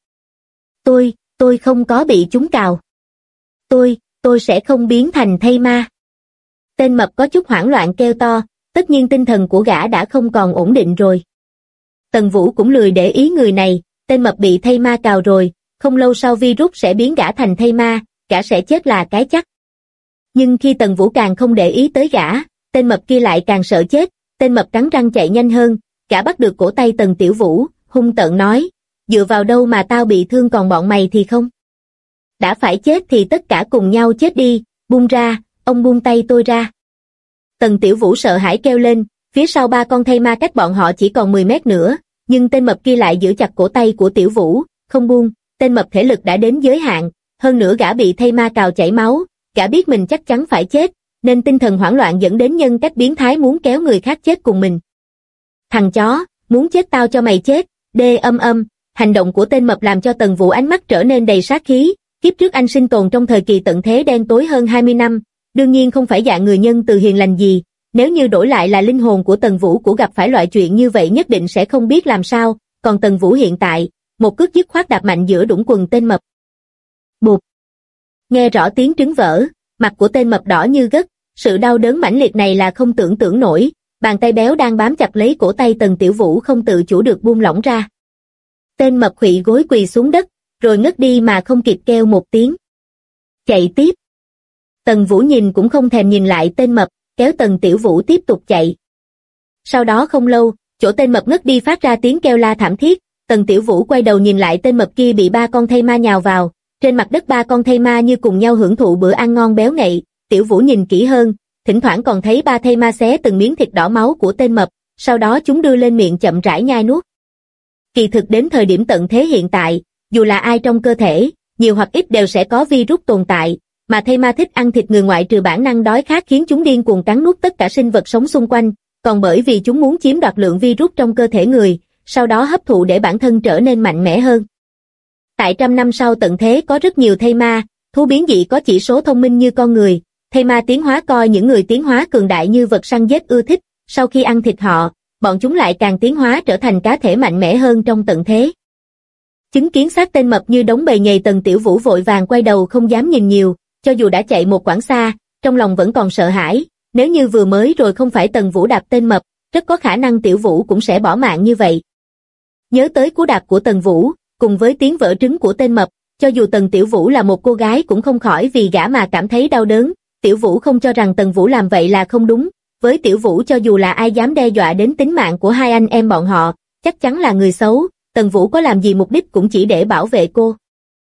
Tôi không có bị chúng cào. Tôi sẽ không biến thành thây ma. Tên mập có chút hoảng loạn kêu to, tất nhiên tinh thần của gã đã không còn ổn định rồi. Tần Vũ cũng lười để ý người này, tên mập bị thây ma cào rồi, không lâu sau virus sẽ biến gã thành thây ma, gã sẽ chết là cái chắc. Nhưng khi Tần Vũ càng không để ý tới gã, tên mập kia lại càng sợ chết, tên mập cắn răng chạy nhanh hơn, gã bắt được cổ tay Tần Tiểu Vũ, hung tợn nói, dựa vào đâu mà tao bị thương còn bọn mày thì không? Đã phải chết thì tất cả cùng nhau chết đi, buông ra, ông buông tay tôi ra. Tần Tiểu Vũ sợ hãi kêu lên, phía sau 3 con thây ma cách bọn họ chỉ còn 10 mét nữa, nhưng tên mập kia lại giữ chặt cổ tay của Tiểu Vũ, không buông, tên mập thể lực đã đến giới hạn, hơn nữa gã bị thây ma cào chảy máu, gã biết mình chắc chắn phải chết, nên tinh thần hoảng loạn dẫn đến nhân cách biến thái muốn kéo người khác chết cùng mình. Thằng chó, muốn chết tao cho mày chết, hành động của tên mập làm cho Tần Vũ ánh mắt trở nên đầy sát khí, kiếp trước anh sinh tồn trong thời kỳ tận thế đen tối hơn 20 năm, đương nhiên không phải dạng người nhân từ hiền lành gì, nếu như đổi lại là linh hồn của Tần Vũ của gặp phải loại chuyện như vậy nhất định sẽ không biết làm sao, còn Tần Vũ hiện tại, một cước dứt khoát đạp mạnh giữa đũng quần tên mập. Bụp. Nghe rõ tiếng trứng vỡ, mặt của tên mập đỏ như gấc, sự đau đớn mãnh liệt này là không tưởng tượng nổi, bàn tay béo đang bám chặt lấy cổ tay Tần Tiểu Vũ không tự chủ được buông lỏng ra. Tên mập khuỵu gối quỳ xuống đất, rồi ngất đi mà không kịp kêu một tiếng. Chạy tiếp. Tần Vũ nhìn cũng không thèm nhìn lại tên mập, kéo Tần Tiểu Vũ tiếp tục chạy. Sau đó không lâu, chỗ tên mập ngất đi phát ra tiếng kêu la thảm thiết, Tần Tiểu Vũ quay đầu nhìn lại tên mập kia bị 3 con thây ma nhào vào, trên mặt đất 3 con thây ma như cùng nhau hưởng thụ bữa ăn ngon béo ngậy, Tiểu Vũ nhìn kỹ hơn, thỉnh thoảng còn thấy 3 thây ma xé từng miếng thịt đỏ máu của tên mập, sau đó chúng đưa lên miệng chậm rãi nhai nuốt. Kỳ thực đến thời điểm tận thế hiện tại, dù là ai trong cơ thể, nhiều hoặc ít đều sẽ có virus tồn tại, mà thây ma thích ăn thịt người ngoại trừ bản năng đói khát khiến chúng điên cuồng cắn nuốt tất cả sinh vật sống xung quanh, còn bởi vì chúng muốn chiếm đoạt lượng virus trong cơ thể người, sau đó hấp thụ để bản thân trở nên mạnh mẽ hơn. Tại trăm năm sau tận thế có rất nhiều thây ma, thú biến dị có chỉ số thông minh như con người, thây ma tiến hóa coi những người tiến hóa cường đại như vật săn giết ưa thích, sau khi ăn thịt họ, bọn chúng lại càng tiến hóa trở thành cá thể mạnh mẽ hơn trong tận thế. Chứng kiến xác tên mập như đống bầy nhầy, Tần Tiểu Vũ vội vàng quay đầu không dám nhìn nhiều, cho dù đã chạy một quãng xa, trong lòng vẫn còn sợ hãi, nếu như vừa mới rồi không phải Tần Vũ đạp tên mập, rất có khả năng Tiểu Vũ cũng sẽ bỏ mạng như vậy. Nhớ tới cú đạp của Tần Vũ, cùng với tiếng vỡ trứng của tên mập, cho dù Tần Tiểu Vũ là một cô gái cũng không khỏi vì gã mà cảm thấy đau đớn. Tiểu Vũ không cho rằng Tần Vũ làm vậy là không đúng, với Tiểu Vũ cho dù là ai dám đe dọa đến tính mạng của hai anh em bọn họ, chắc chắn là người xấu, Tần Vũ có làm gì mục đích cũng chỉ để bảo vệ cô.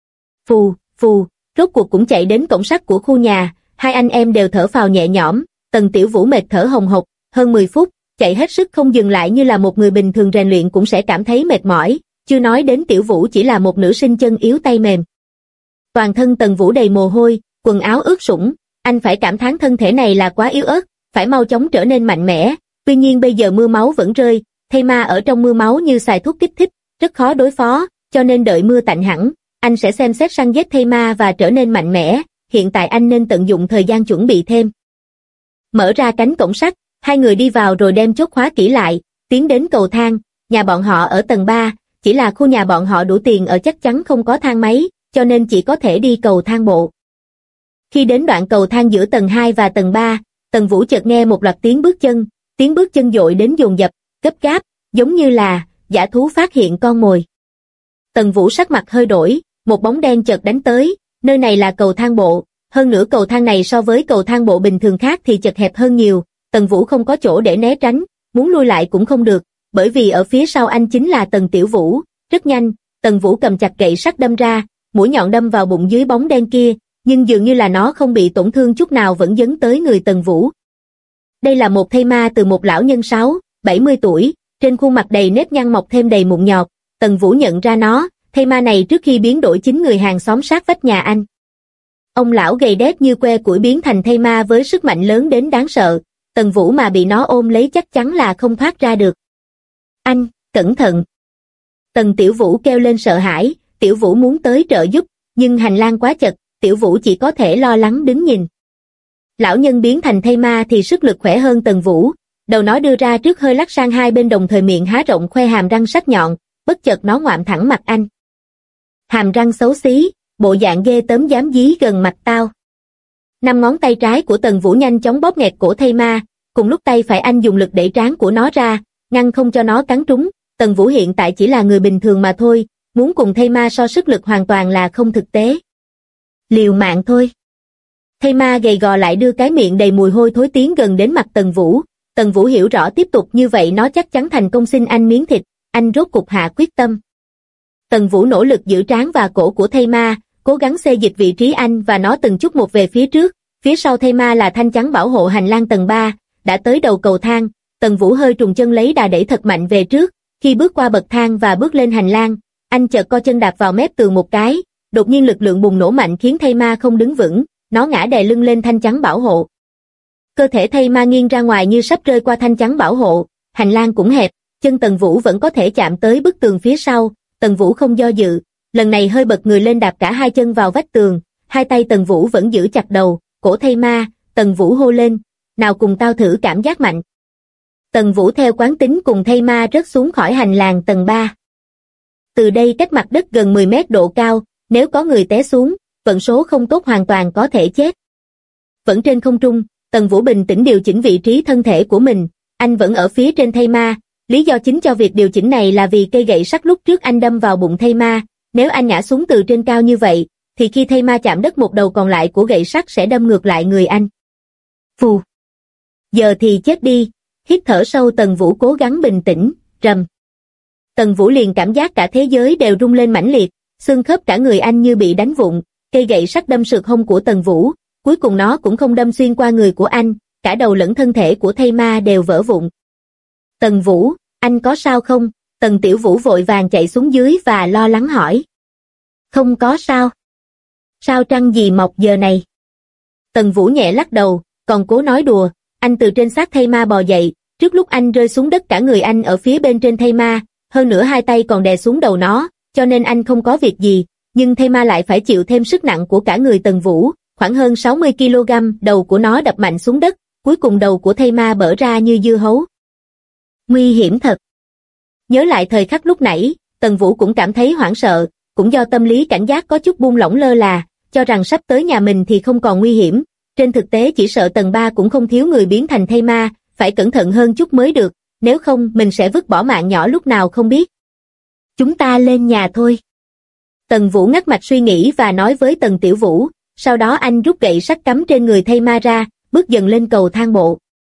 Phù, rốt cuộc cũng chạy đến cổng sắt của khu nhà, hai anh em đều thở phào nhẹ nhõm, Tần Tiểu Vũ mệt thở hồng hộc, hơn 10 phút, chạy hết sức không dừng lại như là một người bình thường rèn luyện cũng sẽ cảm thấy mệt mỏi, chưa nói đến Tiểu Vũ chỉ là một nữ sinh chân yếu tay mềm. Toàn thân Tần Vũ đầy mồ hôi, quần áo ướt sũng, anh phải cảm thán thân thể này là quá yếu ớt, phải mau chóng trở nên mạnh mẽ, tuy nhiên bây giờ mưa máu vẫn rơi, thây ma ở trong mưa máu như xài thuốc kích thích, rất khó đối phó, cho nên đợi mưa tạnh hẳn, anh sẽ xem xét săn giết thây ma và trở nên mạnh mẽ, hiện tại anh nên tận dụng thời gian chuẩn bị thêm. Mở ra cánh cổng sắt, hai người đi vào rồi đem chốt khóa kỹ lại, tiến đến cầu thang, nhà bọn họ ở tầng 3, chỉ là khu nhà bọn họ đủ tiền ở chắc chắn không có thang máy, cho nên chỉ có thể đi cầu thang bộ. Khi đến đoạn cầu thang giữa tầng 2 và tầng 3, Tần Vũ chợt nghe một loạt tiếng bước chân dội đến dồn dập, gấp gáp, giống như là dã thú phát hiện con mồi. Tần Vũ sắc mặt hơi đổi, một bóng đen chợt đánh tới, nơi này là cầu thang bộ, hơn nữa cầu thang này so với cầu thang bộ bình thường khác thì chật hẹp hơn nhiều, Tần Vũ không có chỗ để né tránh, muốn lui lại cũng không được, bởi vì ở phía sau anh chính là Tần Tiểu Vũ. Rất nhanh, Tần Vũ cầm chặt gậy sắt đâm ra, mũi nhọn đâm vào bụng dưới bóng đen kia, nhưng dường như là nó không bị tổn thương chút nào vẫn dấn tới người Tần Vũ. Đây là một thây ma từ một lão nhân 60 tuổi, trên khuôn mặt đầy nếp nhăn mọc thêm đầy mụn nhọt, Tần Vũ nhận ra nó, thây ma này trước khi biến đổi chính người hàng xóm sát vách nhà anh. Ông lão gầy đét như que củi biến thành thây ma với sức mạnh lớn đến đáng sợ, Tần Vũ mà bị nó ôm lấy chắc chắn là không thoát ra được. Anh, cẩn thận. Tần Tiểu Vũ kêu lên sợ hãi, Tiểu Vũ muốn tới trợ giúp, nhưng hành lang quá chật, Tiểu Vũ chỉ có thể lo lắng đứng nhìn. Lão nhân biến thành thây ma thì sức lực khỏe hơn Tần Vũ, đầu nó đưa ra trước hơi lắc sang hai bên đồng thời miệng há rộng khoe hàm răng sắc nhọn, bất chợt nó ngoạm thẳng mặt anh. Hàm răng xấu xí, bộ dạng ghê tởm dám dí gần mặt tao. 5 ngón tay trái của Tần Vũ nhanh chóng bóp nghẹt cổ thây ma, cùng lúc tay phải anh dùng lực đẩy trán của nó ra, ngăn không cho nó cắn trúng. Tần Vũ hiện tại chỉ là người bình thường mà thôi, muốn cùng thây ma so sức lực hoàn toàn là không thực tế. Liều mạng thôi. Thây ma gầy gò lại đưa cái miệng đầy mùi hôi thối tiến gần đến mặt Tần Vũ. Tần Vũ hiểu rõ tiếp tục như vậy nó chắc chắn thành công xin anh miếng thịt, anh rốt cục hạ quyết tâm. Tần Vũ nỗ lực giữ trán và cổ của thây ma, cố gắng xê dịch vị trí anh và nó từng chút một về phía trước, phía sau thây ma là thanh chắn bảo hộ hành lang tầng 3, đã tới đầu cầu thang, Tần Vũ hơi trùng chân lấy đà đẩy thật mạnh về trước, khi bước qua bậc thang và bước lên hành lang, anh chợt co chân đạp vào mép tường một cái, đột nhiên lực lượng bùng nổ mạnh khiến thây ma không đứng vững, nó ngã đè lưng lên thanh chắn bảo hộ. Cơ thể thây ma nghiêng ra ngoài như sắp rơi qua thanh chắn bảo hộ, hành lang cũng hẹp, chân Tần Vũ vẫn có thể chạm tới bức tường phía sau, Tần Vũ không do dự, lần này hơi bật người lên đạp cả hai chân vào vách tường, hai tay Tần Vũ vẫn giữ chặt đầu, cổ thây ma, Tần Vũ hô lên, nào cùng tao thử cảm giác mạnh. Tần Vũ theo quán tính cùng thây ma rớt xuống khỏi hành lang tầng 3. Từ đây cách mặt đất gần 10 mét độ cao, nếu có người té xuống, vận số không tốt hoàn toàn có thể chết. Vẫn trên không trung, Tần Vũ bình tĩnh điều chỉnh vị trí thân thể của mình, anh vẫn ở phía trên thây ma, lý do chính cho việc điều chỉnh này là vì cây gậy sắt lúc trước anh đâm vào bụng thây ma, nếu anh ngã xuống từ trên cao như vậy, thì khi thây ma chạm đất một đầu còn lại của gậy sắt sẽ đâm ngược lại người anh. Phù! Giờ thì chết đi, hít thở sâu Tần Vũ cố gắng bình tĩnh, rầm. Tần Vũ liền cảm giác cả thế giới đều rung lên mãnh liệt, xương khớp cả người anh như bị đánh vụn, cây gậy sắt đâm sượt hông của Tần Vũ, cuối cùng nó cũng không đâm xuyên qua người của anh, cả đầu lẫn thân thể của thây ma đều vỡ vụn. Tần Vũ, anh có sao không? Tần Tiểu Vũ vội vàng chạy xuống dưới và lo lắng hỏi. Không có sao. Sao trăng gì mọc giờ này? Tần Vũ nhẹ lắc đầu, còn cố nói đùa, anh từ trên xác thây ma bò dậy, trước lúc anh rơi xuống đất cả người anh ở phía bên trên thây ma, hơn nữa hai tay còn đè xuống đầu nó, cho nên anh không có việc gì, nhưng thây ma lại phải chịu thêm sức nặng của cả người Tần Vũ, khoảng hơn 60 kg, đầu của nó đập mạnh xuống đất, cuối cùng đầu của thây ma bở ra như dưa hấu. Nguy hiểm thật. Nhớ lại thời khắc lúc nãy, Tần Vũ cũng cảm thấy hoảng sợ, cũng do tâm lý cảnh giác có chút buông lỏng lơ là, cho rằng sắp tới nhà mình thì không còn nguy hiểm, trên thực tế chỉ sợ tầng 3 cũng không thiếu người biến thành thây ma, phải cẩn thận hơn chút mới được, nếu không mình sẽ vứt bỏ mạng nhỏ lúc nào không biết. Chúng ta lên nhà thôi. Tần Vũ ngắt mạch suy nghĩ và nói với Tần Tiểu Vũ, sau đó anh rút gậy sắt cắm trên người thây ma ra, bước dần lên cầu thang bộ.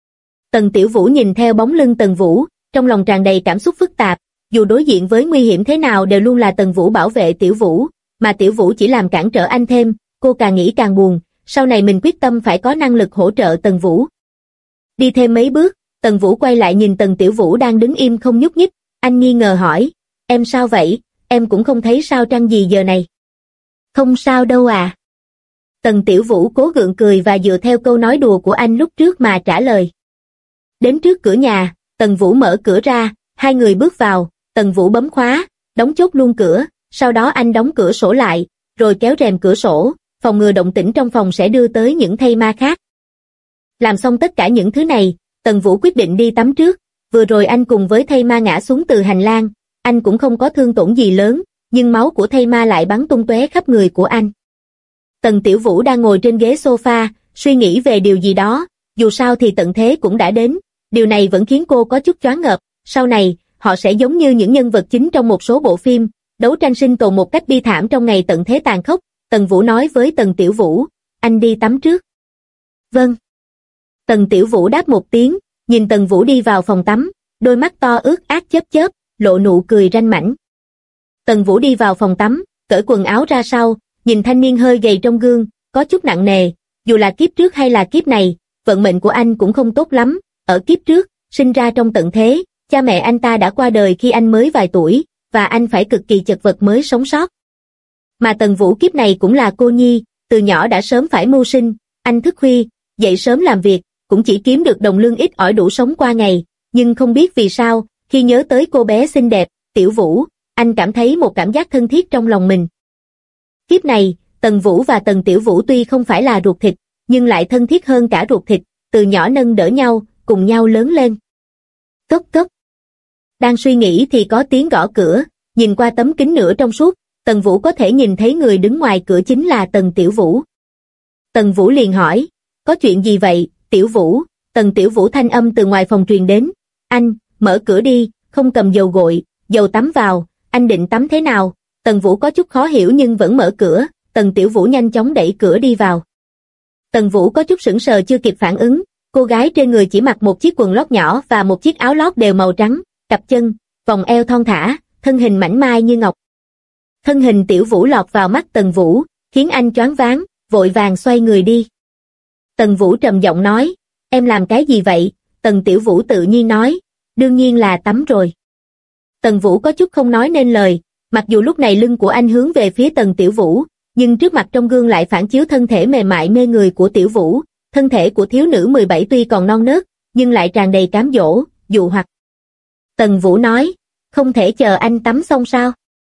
Tần Tiểu Vũ nhìn theo bóng lưng Tần Vũ, trong lòng tràn đầy cảm xúc phức tạp, dù đối diện với nguy hiểm thế nào đều luôn là Tần Vũ bảo vệ Tiểu Vũ, mà Tiểu Vũ chỉ làm cản trở anh thêm, cô càng nghĩ càng buồn, sau này mình quyết tâm phải có năng lực hỗ trợ Tần Vũ. Đi thêm mấy bước, Tần Vũ quay lại nhìn Tần Tiểu Vũ đang đứng im không nhúc nhích, anh nghi ngờ hỏi, em sao vậy, em cũng không thấy sao trăng gì giờ này. Không sao đâu à. Tần Tiểu Vũ cố gượng cười và dựa theo câu nói đùa của anh lúc trước mà trả lời. Đến trước cửa nhà, Tần Vũ mở cửa ra, hai người bước vào, Tần Vũ bấm khóa, đóng chốt luôn cửa, sau đó anh đóng cửa sổ lại, rồi kéo rèm cửa sổ, phòng ngừa động tĩnh trong phòng sẽ đưa tới những thây ma khác. Làm xong tất cả những thứ này, Tần Vũ quyết định đi tắm trước, vừa rồi anh cùng với thây ma ngã xuống từ hành lang, anh cũng không có thương tổn gì lớn, nhưng máu của thây ma lại bắn tung tóe khắp người của anh. Tần Tiểu Vũ đang ngồi trên ghế sofa, suy nghĩ về điều gì đó, dù sao thì tận thế cũng đã đến, điều này vẫn khiến cô có chút choáng ngợp, sau này, họ sẽ giống như những nhân vật chính trong một số bộ phim, đấu tranh sinh tồn một cách bi thảm trong ngày tận thế tàn khốc. Tần Vũ nói với Tần Tiểu Vũ, anh đi tắm trước. Vâng. Tần Tiểu Vũ đáp một tiếng, nhìn Tần Vũ đi vào phòng tắm, đôi mắt to ướt át chớp chớp, lộ nụ cười ranh mãnh. Tần Vũ đi vào phòng tắm, cởi quần áo ra sau, nhìn thanh niên hơi gầy trong gương, có chút nặng nề, dù là kiếp trước hay là kiếp này, vận mệnh của anh cũng không tốt lắm, ở kiếp trước, sinh ra trong tận thế, cha mẹ anh ta đã qua đời khi anh mới vài tuổi, và anh phải cực kỳ chật vật mới sống sót. Mà Tần Vũ kiếp này cũng là cô nhi, từ nhỏ đã sớm phải mưu sinh, anh thức khuya, dậy sớm làm việc, cũng chỉ kiếm được đồng lương ít ỏi đủ sống qua ngày, nhưng không biết vì sao, khi nhớ tới cô bé xinh đẹp, Tiểu Vũ, anh cảm thấy một cảm giác thân thiết trong lòng mình. Kiếp này, Tần Vũ và Tần Tiểu Vũ tuy không phải là ruột thịt, nhưng lại thân thiết hơn cả ruột thịt, từ nhỏ nâng đỡ nhau, cùng nhau lớn lên. Cốc cốc. Đang suy nghĩ thì có tiếng gõ cửa, nhìn qua tấm kính nửa trong suốt, Tần Vũ có thể nhìn thấy người đứng ngoài cửa chính là Tần Tiểu Vũ. Tần Vũ liền hỏi, có chuyện gì vậy, Tiểu Vũ? Tần Tiểu Vũ thanh âm từ ngoài phòng truyền đến, anh, mở cửa đi, không cầm dầu gội, dầu tắm vào, anh định tắm thế nào? Tần Vũ có chút khó hiểu nhưng vẫn mở cửa, Tần Tiểu Vũ nhanh chóng đẩy cửa đi vào. Tần Vũ có chút sững sờ chưa kịp phản ứng, cô gái trên người chỉ mặc một chiếc quần lót nhỏ và một chiếc áo lót đều màu trắng, cặp chân, vòng eo thon thả, thân hình mảnh mai như ngọc. Thân hình Tiểu Vũ lọt vào mắt Tần Vũ, khiến anh choáng váng, vội vàng xoay người đi. Tần Vũ trầm giọng nói, em làm cái gì vậy? Tần Tiểu Vũ tự nhiên nói, đương nhiên là tắm rồi. Tần Vũ có chút không nói nên lời, mặc dù lúc này lưng của anh hướng về phía Tần Tiểu Vũ, nhưng trước mặt trong gương lại phản chiếu thân thể mềm mại mê người của Tiểu Vũ, thân thể của thiếu nữ 17 tuy còn non nớt, nhưng lại tràn đầy cám dỗ, dụ hoặc. Tần Vũ nói, không thể chờ anh tắm xong sao?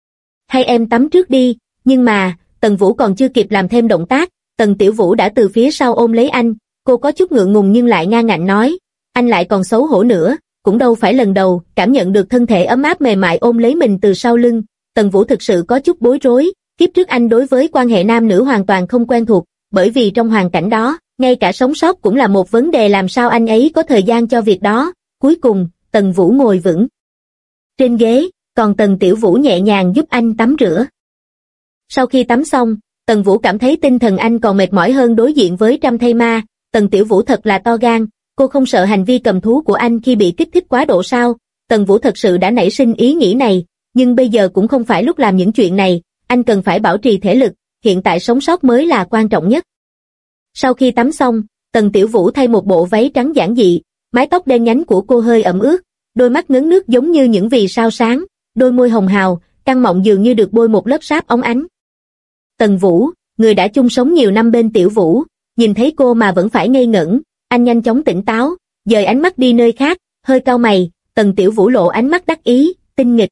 Hay em tắm trước đi, nhưng mà, Tần Vũ còn chưa kịp làm thêm động tác, Tần Tiểu Vũ đã từ phía sau ôm lấy anh, cô có chút ngượng ngùng nhưng lại ngang ngạnh nói, anh lại còn xấu hổ nữa, cũng đâu phải lần đầu, cảm nhận được thân thể ấm áp mềm mại ôm lấy mình từ sau lưng, Tần Vũ thực sự có chút bối rối, kiếp trước anh đối với quan hệ nam nữ hoàn toàn không quen thuộc, bởi vì trong hoàn cảnh đó, ngay cả sống sót cũng là một vấn đề làm sao anh ấy có thời gian cho việc đó, cuối cùng, Tần Vũ ngồi vững trên ghế, còn Tần Tiểu Vũ nhẹ nhàng giúp anh tắm rửa. Sau khi tắm xong, Tần Vũ cảm thấy tinh thần anh còn mệt mỏi hơn đối diện với trăm thây ma, Tần Tiểu Vũ thật là to gan, cô không sợ hành vi cầm thú của anh khi bị kích thích quá độ sao? Tần Vũ thật sự đã nảy sinh ý nghĩ này, nhưng bây giờ cũng không phải lúc làm những chuyện này, anh cần phải bảo trì thể lực, hiện tại sống sót mới là quan trọng nhất. Sau khi tắm xong, Tần Tiểu Vũ thay một bộ váy trắng giản dị, mái tóc đen nhánh của cô hơi ẩm ướt, đôi mắt ngấn nước giống như những vì sao sáng, đôi môi hồng hào, căng mọng dường như được bôi một lớp sáp óng ánh. Tần Vũ, người đã chung sống nhiều năm bên Tiểu Vũ, nhìn thấy cô mà vẫn phải ngây ngẩn, anh nhanh chóng tỉnh táo, dời ánh mắt đi nơi khác, hơi cau mày, Tần Tiểu Vũ lộ ánh mắt đắc ý, tinh nghịch.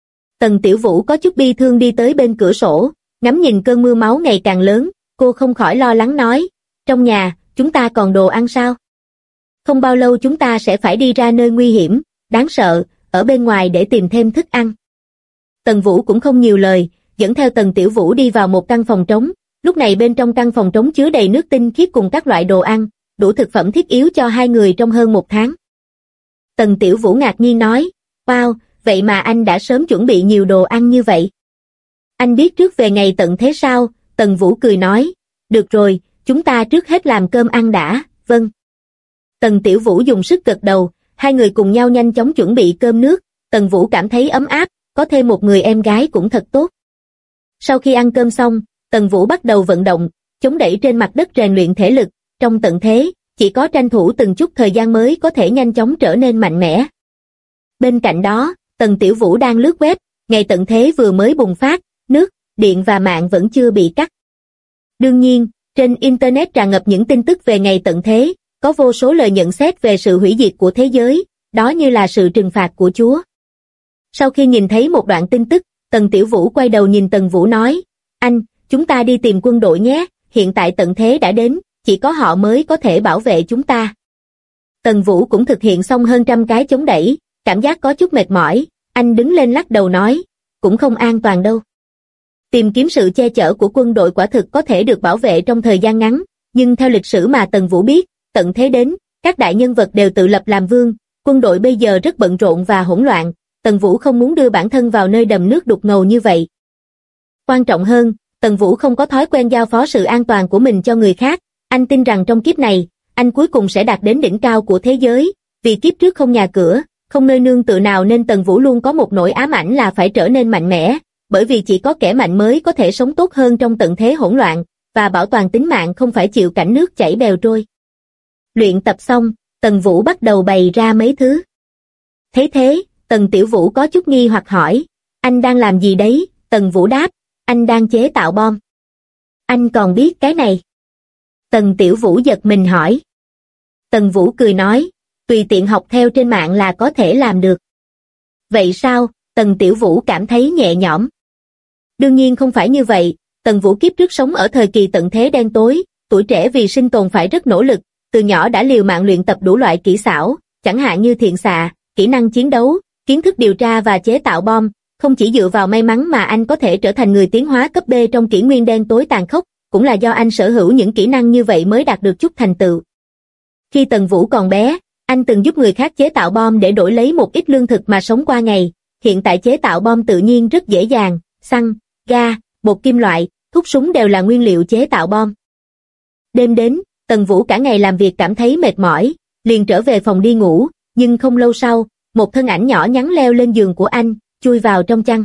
Tần Tiểu Vũ có chút bi thương đi tới bên cửa sổ, ngắm nhìn cơn mưa máu ngày càng lớn, cô không khỏi lo lắng nói, trong nhà, chúng ta còn đồ ăn sao? Không bao lâu chúng ta sẽ phải đi ra nơi nguy hiểm, đáng sợ, ở bên ngoài để tìm thêm thức ăn. Tần Vũ cũng không nhiều lời, dẫn theo Tần Tiểu Vũ đi vào một căn phòng trống, lúc này bên trong căn phòng trống chứa đầy nước tinh khiết cùng các loại đồ ăn, đủ thực phẩm thiết yếu cho hai người trong hơn một tháng. Tần Tiểu Vũ ngạc nhiên nói, wow, vậy mà anh đã sớm chuẩn bị nhiều đồ ăn như vậy. Anh biết trước về ngày tận thế sao? Tần Vũ cười nói, được rồi, chúng ta trước hết làm cơm ăn đã, vâng. Tần Tiểu Vũ dùng sức gật đầu, hai người cùng nhau nhanh chóng chuẩn bị cơm nước, Tần Vũ cảm thấy ấm áp, có thêm một người em gái cũng thật tốt. Sau khi ăn cơm xong, Tần Vũ bắt đầu vận động, chống đẩy trên mặt đất rèn luyện thể lực, trong tận thế, chỉ có tranh thủ từng chút thời gian mới có thể nhanh chóng trở nên mạnh mẽ. Bên cạnh đó, Tần Tiểu Vũ đang lướt web, ngày tận thế vừa mới bùng phát, nước, điện và mạng vẫn chưa bị cắt. Đương nhiên, trên Internet tràn ngập những tin tức về ngày tận thế, có vô số lời nhận xét về sự hủy diệt của thế giới, đó như là sự trừng phạt của Chúa. Sau khi nhìn thấy một đoạn tin tức, Tần Tiểu Vũ quay đầu nhìn Tần Vũ nói, anh, chúng ta đi tìm quân đội nhé, hiện tại tận thế đã đến, chỉ có họ mới có thể bảo vệ chúng ta. Tần Vũ cũng thực hiện xong hơn 100 cái chống đẩy, cảm giác có chút mệt mỏi, Anh đứng lên lắc đầu nói, cũng không an toàn đâu. Tìm kiếm sự che chở của quân đội quả thực có thể được bảo vệ trong thời gian ngắn, nhưng theo lịch sử mà Tần Vũ biết, tận thế đến, các đại nhân vật đều tự lập làm vương, quân đội bây giờ rất bận rộn và hỗn loạn, Tần Vũ không muốn đưa bản thân vào nơi đầm nước đục ngầu như vậy. Quan trọng hơn, Tần Vũ không có thói quen giao phó sự an toàn của mình cho người khác, anh tin rằng trong kiếp này, anh cuối cùng sẽ đạt đến đỉnh cao của thế giới, vì kiếp trước không nhà cửa, không nơi nương tựa nào nên Tần Vũ luôn có một nỗi ám ảnh là phải trở nên mạnh mẽ, bởi vì chỉ có kẻ mạnh mới có thể sống tốt hơn trong tận thế hỗn loạn, và bảo toàn tính mạng không phải chịu cảnh nước chảy bèo trôi. Luyện tập xong, Tần Vũ bắt đầu bày ra mấy thứ. Thấy thế, Tần Tiểu Vũ có chút nghi hoặc hỏi, anh đang làm gì đấy? Tần Vũ đáp, anh đang chế tạo bom. Anh còn biết cái này? Tần Tiểu Vũ giật mình hỏi. Tần Vũ cười nói, tùy tiện học theo trên mạng là có thể làm được. Vậy sao? Tần Tiểu Vũ cảm thấy nhẹ nhõm. Đương nhiên không phải như vậy, Tần Vũ kiếp trước sống ở thời kỳ tận thế đen tối, tuổi trẻ vì sinh tồn phải rất nỗ lực, từ nhỏ đã liều mạng luyện tập đủ loại kỹ xảo, chẳng hạn như thiện xạ, kỹ năng chiến đấu, kiến thức điều tra và chế tạo bom, không chỉ dựa vào may mắn mà anh có thể trở thành người tiến hóa cấp B trong kỷ nguyên đen tối tàn khốc, cũng là do anh sở hữu những kỹ năng như vậy mới đạt được chút thành tựu. Khi Tần Vũ còn bé, anh từng giúp người khác chế tạo bom để đổi lấy một ít lương thực mà sống qua ngày, hiện tại chế tạo bom tự nhiên rất dễ dàng, xăng, ga, bột kim loại, thuốc súng đều là nguyên liệu chế tạo bom. Đêm đến, Tần Vũ cả ngày làm việc cảm thấy mệt mỏi, liền trở về phòng đi ngủ, nhưng không lâu sau, một thân ảnh nhỏ nhắn leo lên giường của anh, chui vào trong chăn.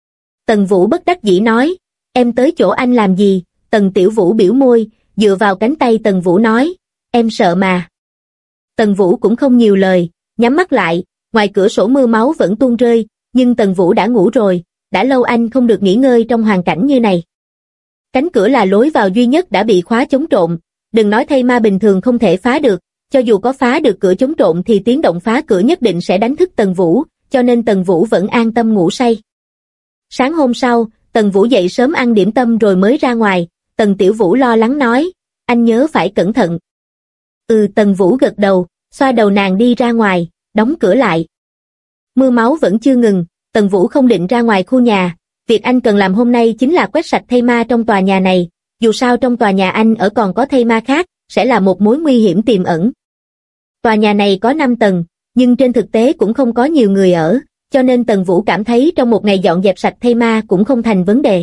Tần Vũ bất đắc dĩ nói, em tới chỗ anh làm gì? Tần Tiểu Vũ biểu môi, dựa vào cánh tay Tần Vũ nói, em sợ mà. Tần Vũ cũng không nhiều lời, nhắm mắt lại, ngoài cửa sổ mưa máu vẫn tuôn rơi, nhưng Tần Vũ đã ngủ rồi, đã lâu anh không được nghỉ ngơi trong hoàn cảnh như này. Cánh cửa là lối vào duy nhất đã bị khóa chống trộm, đừng nói thây ma bình thường không thể phá được, cho dù có phá được cửa chống trộm thì tiếng động phá cửa nhất định sẽ đánh thức Tần Vũ, cho nên Tần Vũ vẫn an tâm ngủ say. Sáng hôm sau, Tần Vũ dậy sớm ăn điểm tâm rồi mới ra ngoài, Tần Tiểu Vũ lo lắng nói, anh nhớ phải cẩn thận. Tần Vũ gật đầu, xoa đầu nàng đi ra ngoài, đóng cửa lại. Mưa máu vẫn chưa ngừng, Tần Vũ không định ra ngoài khu nhà, việc anh cần làm hôm nay chính là quét sạch thây ma trong tòa nhà này, dù sao trong tòa nhà anh ở còn có thây ma khác, sẽ là một mối nguy hiểm tiềm ẩn. Tòa nhà này có 5 tầng, nhưng trên thực tế cũng không có nhiều người ở, cho nên Tần Vũ cảm thấy trong một ngày dọn dẹp sạch thây ma cũng không thành vấn đề.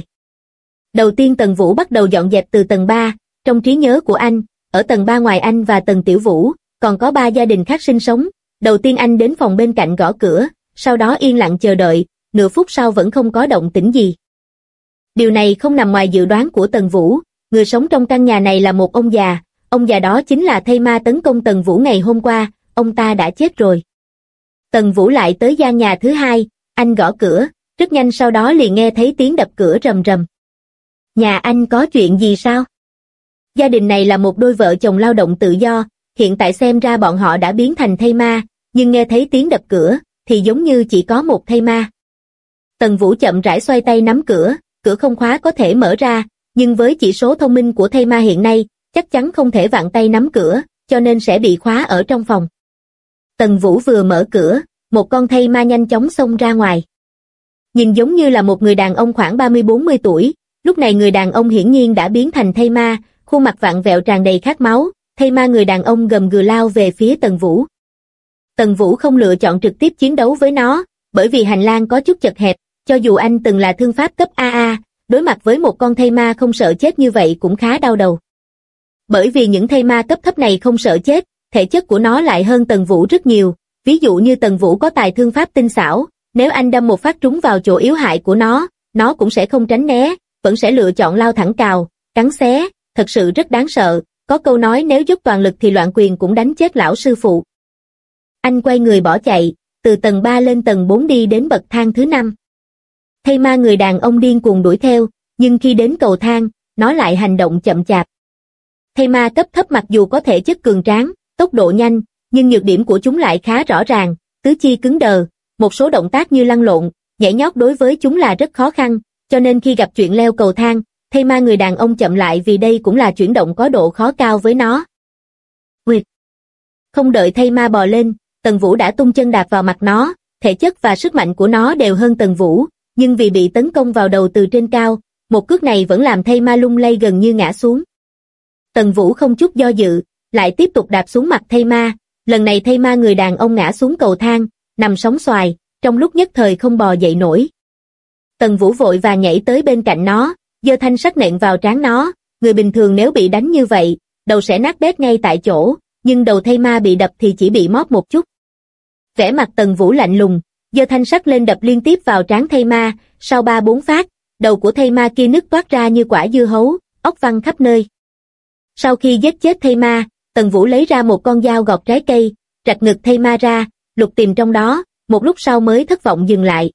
Đầu tiên Tần Vũ bắt đầu dọn dẹp từ tầng 3, trong trí nhớ của anh, ở tầng 3 ngoài anh và Tần Tiểu Vũ, còn có 3 gia đình khác sinh sống. Đầu tiên anh đến phòng bên cạnh gõ cửa, sau đó yên lặng chờ đợi, nửa phút sau vẫn không có động tĩnh gì. Điều này không nằm ngoài dự đoán của Tần Vũ, người sống trong căn nhà này là một ông già đó chính là thây ma tấn công Tần Vũ ngày hôm qua, ông ta đã chết rồi. Tần Vũ lại tới gian nhà thứ 2, anh gõ cửa, rất nhanh sau đó liền nghe thấy tiếng đập cửa rầm rầm. Nhà anh có chuyện gì sao? Gia đình này là một đôi vợ chồng lao động tự do, hiện tại xem ra bọn họ đã biến thành thây ma, nhưng nghe thấy tiếng đập cửa, thì giống như chỉ có một thây ma. Tần Vũ chậm rãi xoay tay nắm cửa, cửa không khóa có thể mở ra, nhưng với chỉ số thông minh của thây ma hiện nay, chắc chắn không thể vặn tay nắm cửa, cho nên sẽ bị khóa ở trong phòng. Tần Vũ vừa mở cửa, một con thây ma nhanh chóng xông ra ngoài. Nhìn giống như là một người đàn ông khoảng 30-40 tuổi, lúc này người đàn ông hiển nhiên đã biến thành thây ma, khuôn mặt vặn vẹo tràn đầy khát máu, thây ma người đàn ông gầm gừ lao về phía Tần Vũ. Tần Vũ không lựa chọn trực tiếp chiến đấu với nó, bởi vì hành lang có chút chật hẹp, cho dù anh từng là thương pháp cấp AA, đối mặt với một con thây ma không sợ chết như vậy cũng khá đau đầu. Bởi vì những thây ma cấp thấp này không sợ chết, thể chất của nó lại hơn Tần Vũ rất nhiều, ví dụ như Tần Vũ có tài thương pháp tinh xảo, nếu anh đâm một phát trúng vào chỗ yếu hại của nó cũng sẽ không tránh né, vẫn sẽ lựa chọn lao thẳng cào, cắn xé, thật sự rất đáng sợ, có câu nói nếu dốc toàn lực thì loạn quyền cũng đánh chết lão sư phụ. Anh quay người bỏ chạy, từ tầng 3 lên tầng 4 đi đến bậc thang thứ 5. Thây ma người đàn ông điên cuồng đuổi theo, nhưng khi đến cầu thang, nó lại hành động chậm chạp. Thây ma cấp thấp mặc dù có thể chất cường tráng, tốc độ nhanh, nhưng nhược điểm của chúng lại khá rõ ràng, tứ chi cứng đờ, một số động tác như lăn lộn, nhảy nhót đối với chúng là rất khó khăn, cho nên khi gặp chuyện leo cầu thang, thây ma người đàn ông chậm lại vì đây cũng là chuyển động có độ khó cao với nó. Không đợi thây ma bò lên, Tần Vũ đã tung chân đạp vào mặt nó, thể chất và sức mạnh của nó đều hơn Tần Vũ, nhưng vì bị tấn công vào đầu từ trên cao, một cước này vẫn làm thây ma lung lay gần như ngã xuống. Tần Vũ không chút do dự, lại tiếp tục đạp xuống mặt thây ma, lần này thây ma người đàn ông ngã xuống cầu thang, nằm sóng xoài, trong lúc nhất thời không bò dậy nổi. Tần Vũ vội và nhảy tới bên cạnh nó, giơ thanh sắt nện vào trán nó, người bình thường nếu bị đánh như vậy, đầu sẽ nát bét ngay tại chỗ, nhưng đầu thây ma bị đập thì chỉ bị móp một chút. Vẻ mặt Tần Vũ lạnh lùng, giơ thanh sắt lên đập liên tiếp vào trán thây ma, sau 3-4 phát, đầu của thây ma kia nứt toát ra như quả dưa hấu, óc văng khắp nơi. Sau khi giết chết thây ma, Tần Vũ lấy ra một con dao gọt trái cây, rạch ngực thây ma ra, lục tìm trong đó, một lúc sau mới thất vọng dừng lại.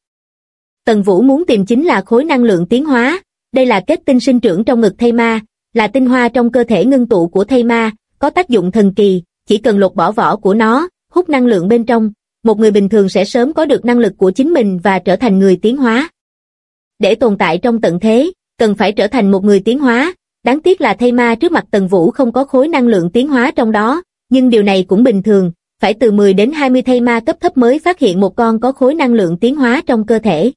Tần Vũ muốn tìm chính là khối năng lượng tiến hóa, đây là kết tinh sinh trưởng trong ngực thây ma, là tinh hoa trong cơ thể ngưng tụ của thây ma, có tác dụng thần kỳ, chỉ cần lột bỏ vỏ của nó, hút năng lượng bên trong, một người bình thường sẽ sớm có được năng lực của chính mình và trở thành người tiến hóa. Để tồn tại trong tận thế, cần phải trở thành một người tiến hóa, đáng tiếc là thây ma trước mặt Tần Vũ không có khối năng lượng tiến hóa trong đó, nhưng điều này cũng bình thường, phải từ 10 đến 20 thây ma cấp thấp mới phát hiện một con có khối năng lượng tiến hóa trong cơ thể.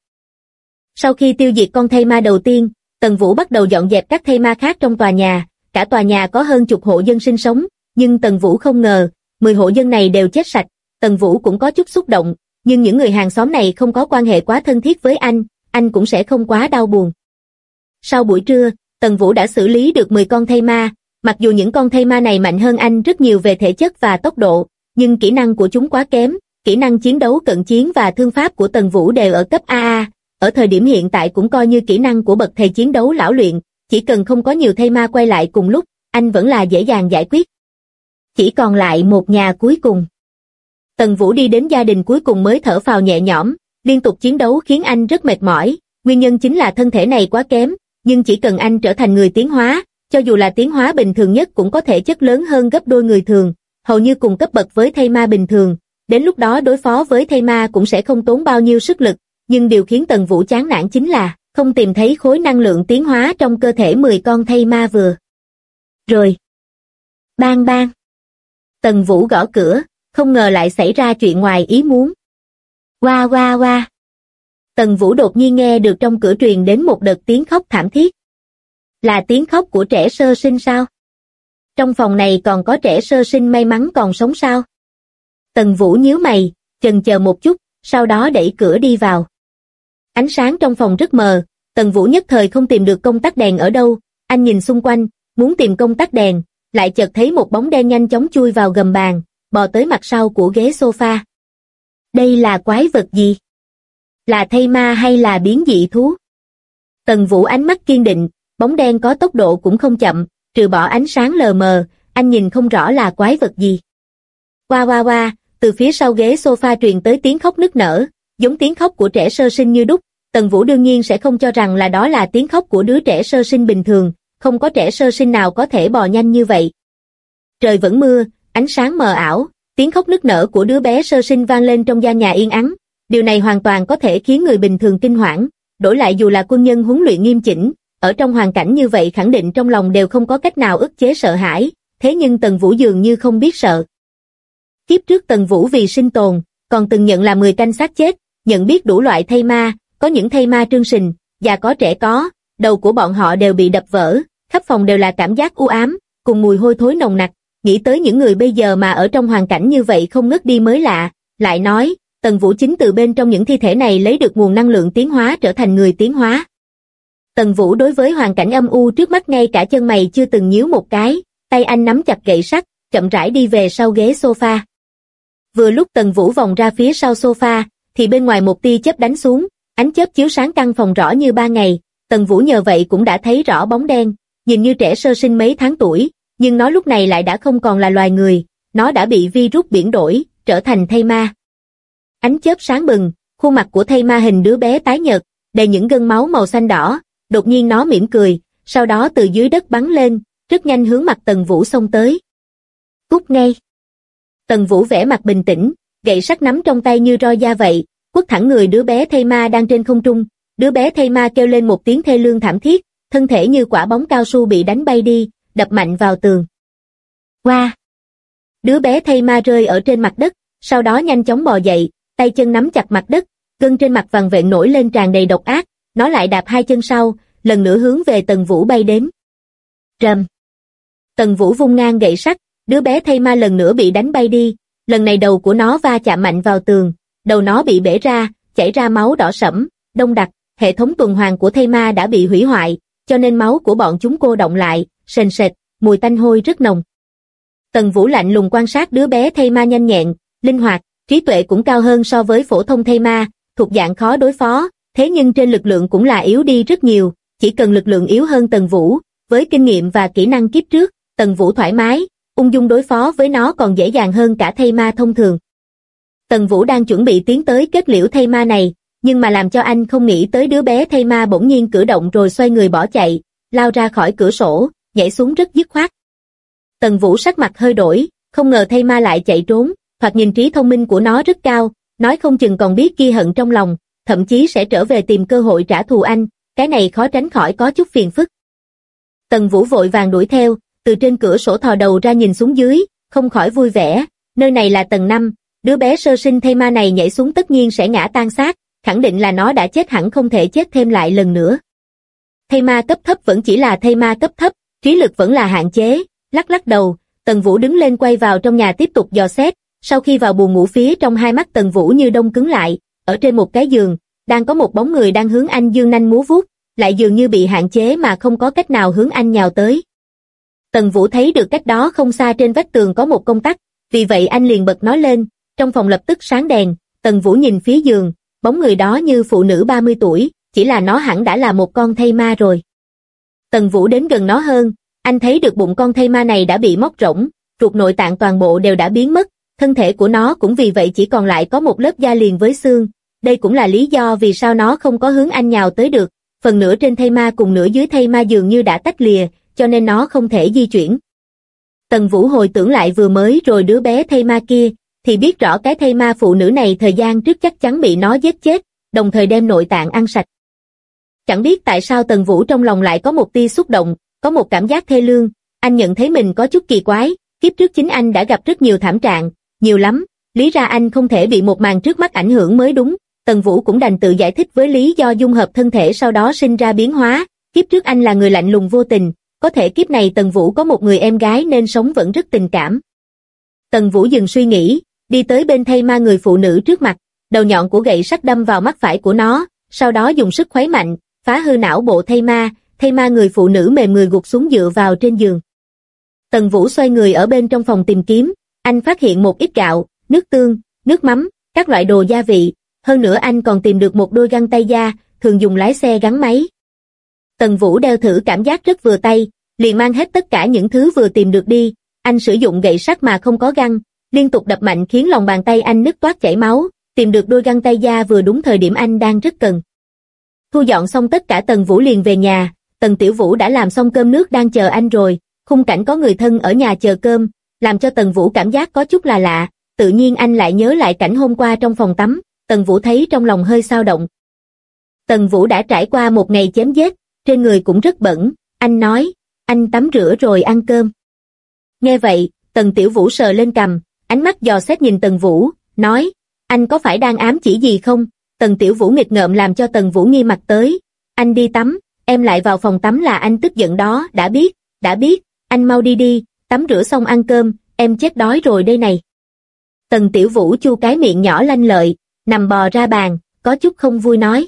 Sau khi tiêu diệt con thây ma đầu tiên, Tần Vũ bắt đầu dọn dẹp các thây ma khác trong tòa nhà, cả tòa nhà có hơn chục hộ dân sinh sống, nhưng Tần Vũ không ngờ, 10 hộ dân này đều chết sạch. Tần Vũ cũng có chút xúc động, nhưng những người hàng xóm này không có quan hệ quá thân thiết với anh cũng sẽ không quá đau buồn. Sau buổi trưa, Tần Vũ đã xử lý được 10 con thây ma, mặc dù những con thây ma này mạnh hơn anh rất nhiều về thể chất và tốc độ, nhưng kỹ năng của chúng quá kém, kỹ năng chiến đấu cận chiến và thương pháp của Tần Vũ đều ở cấp AA, ở thời điểm hiện tại cũng coi như kỹ năng của bậc thầy chiến đấu lão luyện, chỉ cần không có nhiều thây ma quay lại cùng lúc, anh vẫn là dễ dàng giải quyết. Chỉ còn lại một nhà cuối cùng. Tần Vũ đi đến gia đình cuối cùng mới thở phào nhẹ nhõm, liên tục chiến đấu khiến anh rất mệt mỏi, nguyên nhân chính là thân thể này quá kém, nhưng chỉ cần anh trở thành người tiến hóa, cho dù là tiến hóa bình thường nhất cũng có thể chất lớn hơn gấp đôi người thường, hầu như cùng cấp bậc với thây ma bình thường, đến lúc đó đối phó với thây ma cũng sẽ không tốn bao nhiêu sức lực, nhưng điều khiến Tần Vũ chán nản chính là không tìm thấy khối năng lượng tiến hóa trong cơ thể 10 con thây ma vừa. Rồi. Bang bang. Tần Vũ gõ cửa, không ngờ lại xảy ra chuyện ngoài ý muốn. Oa oa oa. Tần Vũ đột nhiên nghe được trong cửa truyền đến một đợt tiếng khóc thảm thiết. Là tiếng khóc của trẻ sơ sinh sao? Trong phòng này còn có trẻ sơ sinh may mắn còn sống sao? Tần Vũ nhíu mày, chần chờ một chút, sau đó đẩy cửa đi vào. Ánh sáng trong phòng rất mờ, Tần Vũ nhất thời không tìm được công tắc đèn ở đâu, anh nhìn xung quanh, muốn tìm công tắc đèn, lại chợt thấy một bóng đen nhanh chóng chui vào gầm bàn, bò tới mặt sau của ghế sofa. Đây là quái vật gì? Là thây ma hay là biến dị thú? Tần Vũ ánh mắt kiên định, bóng đen có tốc độ cũng không chậm, trừ bỏ ánh sáng lờ mờ, anh nhìn không rõ là quái vật gì. Oa oa oa, từ phía sau ghế sofa truyền tới tiếng khóc nức nở, giống tiếng khóc của trẻ sơ sinh như đúc. Tần Vũ đương nhiên sẽ không cho rằng là đó là tiếng khóc của đứa trẻ sơ sinh bình thường, không có trẻ sơ sinh nào có thể bò nhanh như vậy. Trời vẫn mưa, ánh sáng mờ ảo, tiếng khóc nức nở của đứa bé sơ sinh vang lên trong gian nhà yên ắng, điều này hoàn toàn có thể khiến người bình thường kinh hoảng, đổi lại dù là quân nhân huấn luyện nghiêm chỉnh, ở trong hoàn cảnh như vậy khẳng định trong lòng đều không có cách nào ức chế sợ hãi, thế nhưng Tần Vũ dường như không biết sợ. Kiếp trước Tần Vũ vì sinh tồn, còn từng nhận là 10 canh xác chết, nhận biết đủ loại thây ma, có những thây ma trương sình, già có trẻ có, đầu của bọn họ đều bị đập vỡ, khắp phòng đều là cảm giác u ám, cùng mùi hôi thối nồng nặc, nghĩ tới những người bây giờ mà ở trong hoàn cảnh như vậy không ngất đi mới lạ, lại nói, Tần Vũ chính từ bên trong những thi thể này lấy được nguồn năng lượng tiến hóa trở thành người tiến hóa. Tần Vũ đối với hoàn cảnh âm u trước mắt ngay cả chân mày chưa từng nhíu một cái, tay anh nắm chặt gậy sắt, chậm rãi đi về sau ghế sofa. Vừa lúc Tần Vũ vòng ra phía sau sofa, thì bên ngoài một tia chớp đánh xuống, ánh chớp chiếu sáng căn phòng rõ như ban ngày, Tần Vũ nhờ vậy cũng đã thấy rõ bóng đen, nhìn như trẻ sơ sinh mấy tháng tuổi, nhưng nó lúc này lại đã không còn là loài người, nó đã bị virus biển đổi, trở thành thây ma. Ánh chớp sáng bừng, khuôn mặt của thây ma hình đứa bé tái nhợt, đầy những gân máu màu xanh đỏ, đột nhiên nó mỉm cười, sau đó từ dưới đất bắn lên, rất nhanh hướng mặt Tần Vũ xông tới. Cút ngay. Tần Vũ vẻ mặt bình tĩnh, gậy sắt nắm trong tay như roi da vậy, quất thẳng người đứa bé thây ma đang trên không trung, đứa bé thây ma kêu lên một tiếng thê lương thảm thiết, thân thể như quả bóng cao su bị đánh bay đi, đập mạnh vào tường. Hoa! Đứa bé thây ma rơi ở trên mặt đất, sau đó nhanh chóng bò dậy, tay chân nắm chặt mặt đất, gân trên mặt vằn vện nổi lên tràn đầy độc ác, nó lại đạp hai chân sau, lần nữa hướng về Tần Vũ bay đến. Rầm. Tần Vũ vung ngang gậy sắt, đứa bé thây ma lần nữa bị đánh bay đi, lần này đầu của nó va chạm mạnh vào tường, đầu nó bị bể ra, chảy ra máu đỏ sẫm, đông đặc, hệ thống tuần hoàn của thây ma đã bị hủy hoại, cho nên máu của bọn chúng cô đọng lại, sền sệt, mùi tanh hôi rất nồng. Tần Vũ lạnh lùng quan sát đứa bé thây ma nhanh nhẹn, linh hoạt, trí tuệ cũng cao hơn so với phổ thông thây ma, thuộc dạng khó đối phó, thế nhưng trên lực lượng cũng là yếu đi rất nhiều, chỉ cần lực lượng yếu hơn Tần Vũ, với kinh nghiệm và kỹ năng kiếp trước, Tần Vũ thoải mái, ung dung đối phó với nó còn dễ dàng hơn cả thây ma thông thường. Tần Vũ đang chuẩn bị tiến tới kết liễu thây ma này, nhưng mà làm cho anh không nghĩ tới đứa bé thây ma bỗng nhiên cử động rồi xoay người bỏ chạy, lao ra khỏi cửa sổ, nhảy xuống rất dứt khoát. Tần Vũ sắc mặt hơi đổi, không ngờ thây ma lại chạy trốn, thoạt nhìn trí thông minh của nó rất cao, nói không chừng còn biết ghi hận trong lòng, thậm chí sẽ trở về tìm cơ hội trả thù anh, cái này khó tránh khỏi có chút phiền phức. Tần Vũ vội vàng đuổi theo, từ trên cửa sổ thò đầu ra nhìn xuống dưới, không khỏi vui vẻ, nơi này là tầng 5, đứa bé sơ sinh thây ma này nhảy xuống tất nhiên sẽ ngã tan xác, khẳng định là nó đã chết hẳn không thể chết thêm lại lần nữa. Thây ma cấp thấp vẫn chỉ là thây ma cấp thấp, trí lực vẫn là hạn chế, lắc lắc đầu, Tần Vũ đứng lên quay vào trong nhà tiếp tục dò xét, sau khi vào buồng ngủ phía trong hai mắt Tần Vũ như đông cứng lại, ở trên một cái giường, đang có một bóng người đang hướng anh dương nanh múa vuốt, lại dường như bị hạn chế mà không có cách nào hướng anh nhào tới. Tần Vũ thấy được cách đó không xa trên vách tường có một công tắc, vì vậy anh liền bật nó lên, trong phòng lập tức sáng đèn, Tần Vũ nhìn phía giường, bóng người đó như phụ nữ 30 tuổi, chỉ là nó hẳn đã là một con thây ma rồi. Tần Vũ đến gần nó hơn, anh thấy được bụng con thây ma này đã bị móc rỗng, ruột nội tạng toàn bộ đều đã biến mất, thân thể của nó cũng vì vậy chỉ còn lại có một lớp da liền với xương, đây cũng là lý do vì sao nó không có hướng anh nhào tới được, phần nửa trên thây ma cùng nửa dưới thây ma dường như đã tách lìa, cho nên nó không thể di chuyển. Tần Vũ hồi tưởng lại vừa mới rồi đứa bé thây ma kia, thì biết rõ cái thây ma phụ nữ này thời gian trước chắc chắn bị nó giết chết, đồng thời đem nội tạng ăn sạch. Chẳng biết tại sao Tần Vũ trong lòng lại có một tia xúc động, có một cảm giác thê lương, anh nhận thấy mình có chút kỳ quái, kiếp trước chính anh đã gặp rất nhiều thảm trạng, nhiều lắm, lý ra anh không thể bị một màn trước mắt ảnh hưởng mới đúng. Tần Vũ cũng đành tự giải thích với lý do dung hợp thân thể sau đó sinh ra biến hóa, kiếp trước anh là người lạnh lùng vô tình, có thể kiếp này Tần Vũ có một người em gái nên sống vẫn rất tình cảm. Tần Vũ dừng suy nghĩ, đi tới bên thây ma người phụ nữ trước mặt, đầu nhọn của gậy sắt đâm vào mắt phải của nó, sau đó dùng sức khuấy mạnh, phá hư não bộ thây ma người phụ nữ mềm người gục xuống dựa vào trên giường. Tần Vũ xoay người ở bên trong phòng tìm kiếm, anh phát hiện một ít gạo, nước tương, nước mắm, các loại đồ gia vị, hơn nữa anh còn tìm được một đôi găng tay da, thường dùng lái xe gắn máy. Tần Vũ đeo thử cảm giác rất vừa tay, liền mang hết tất cả những thứ vừa tìm được đi, anh sử dụng gậy sắt mà không có găng, liên tục đập mạnh khiến lòng bàn tay anh nứt toát chảy máu, tìm được đôi găng tay da vừa đúng thời điểm anh đang rất cần. Thu dọn xong tất cả Tần Vũ liền về nhà, Tần Tiểu Vũ đã làm xong cơm nước đang chờ anh rồi, khung cảnh có người thân ở nhà chờ cơm, làm cho Tần Vũ cảm giác có chút là lạ, tự nhiên anh lại nhớ lại cảnh hôm qua trong phòng tắm, Tần Vũ thấy trong lòng hơi xao động. Tần Vũ đã trải qua một ngày chém giết, trên người cũng rất bẩn, anh nói, anh tắm rửa rồi ăn cơm. Nghe vậy, Tần Tiểu Vũ sờ lên cằm, ánh mắt dò xét nhìn Tần Vũ, nói, anh có phải đang ám chỉ gì không? Tần Tiểu Vũ nghịch ngợm làm cho Tần Vũ nghi mặt tới, anh đi tắm, em lại vào phòng tắm là anh tức giận đó, đã biết, anh mau đi đi, tắm rửa xong ăn cơm, em chết đói rồi đây này. Tần Tiểu Vũ chu cái miệng nhỏ lanh lợi, nằm bò ra bàn, có chút không vui nói.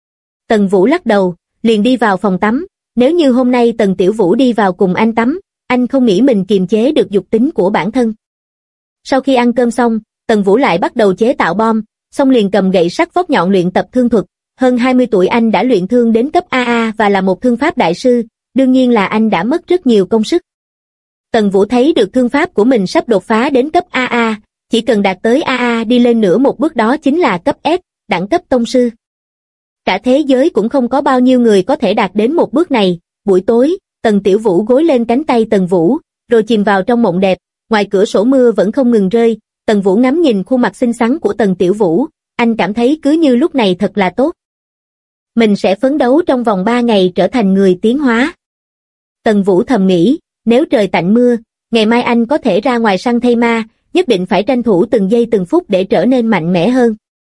Tần Vũ lắc đầu, liền đi vào phòng tắm, nếu như hôm nay Tần Tiểu Vũ đi vào cùng anh tắm, anh không nghĩ mình kiềm chế được dục tính của bản thân. Sau khi ăn cơm xong, Tần Vũ lại bắt đầu chế tạo bom, xong liền cầm gậy sắt vót nhọn luyện tập thương thuật, hơn 20 tuổi anh đã luyện thương đến cấp AA và là một thương pháp đại sư, đương nhiên là anh đã mất rất nhiều công sức. Tần Vũ thấy được thương pháp của mình sắp đột phá đến cấp AA, chỉ cần đạt tới AA đi lên nữa một bước đó chính là cấp S, đẳng cấp tông sư. Cả thế giới cũng không có bao nhiêu người có thể đạt đến một bước này. Buổi tối, Tần Tiểu Vũ gối lên cánh tay Tần Vũ, rồi chìm vào trong mộng đẹp, ngoài cửa sổ mưa vẫn không ngừng rơi, Tần Vũ ngắm nhìn khuôn mặt xinh xắn của Tần Tiểu Vũ, anh cảm thấy cứ như lúc này thật là tốt. Mình sẽ phấn đấu trong vòng 3 ngày trở thành người tiến hóa. Tần Vũ thầm nghĩ, nếu trời tạnh mưa, ngày mai anh có thể ra ngoài săn thây ma, nhất định phải tranh thủ từng giây từng phút để trở nên mạnh mẽ hơn.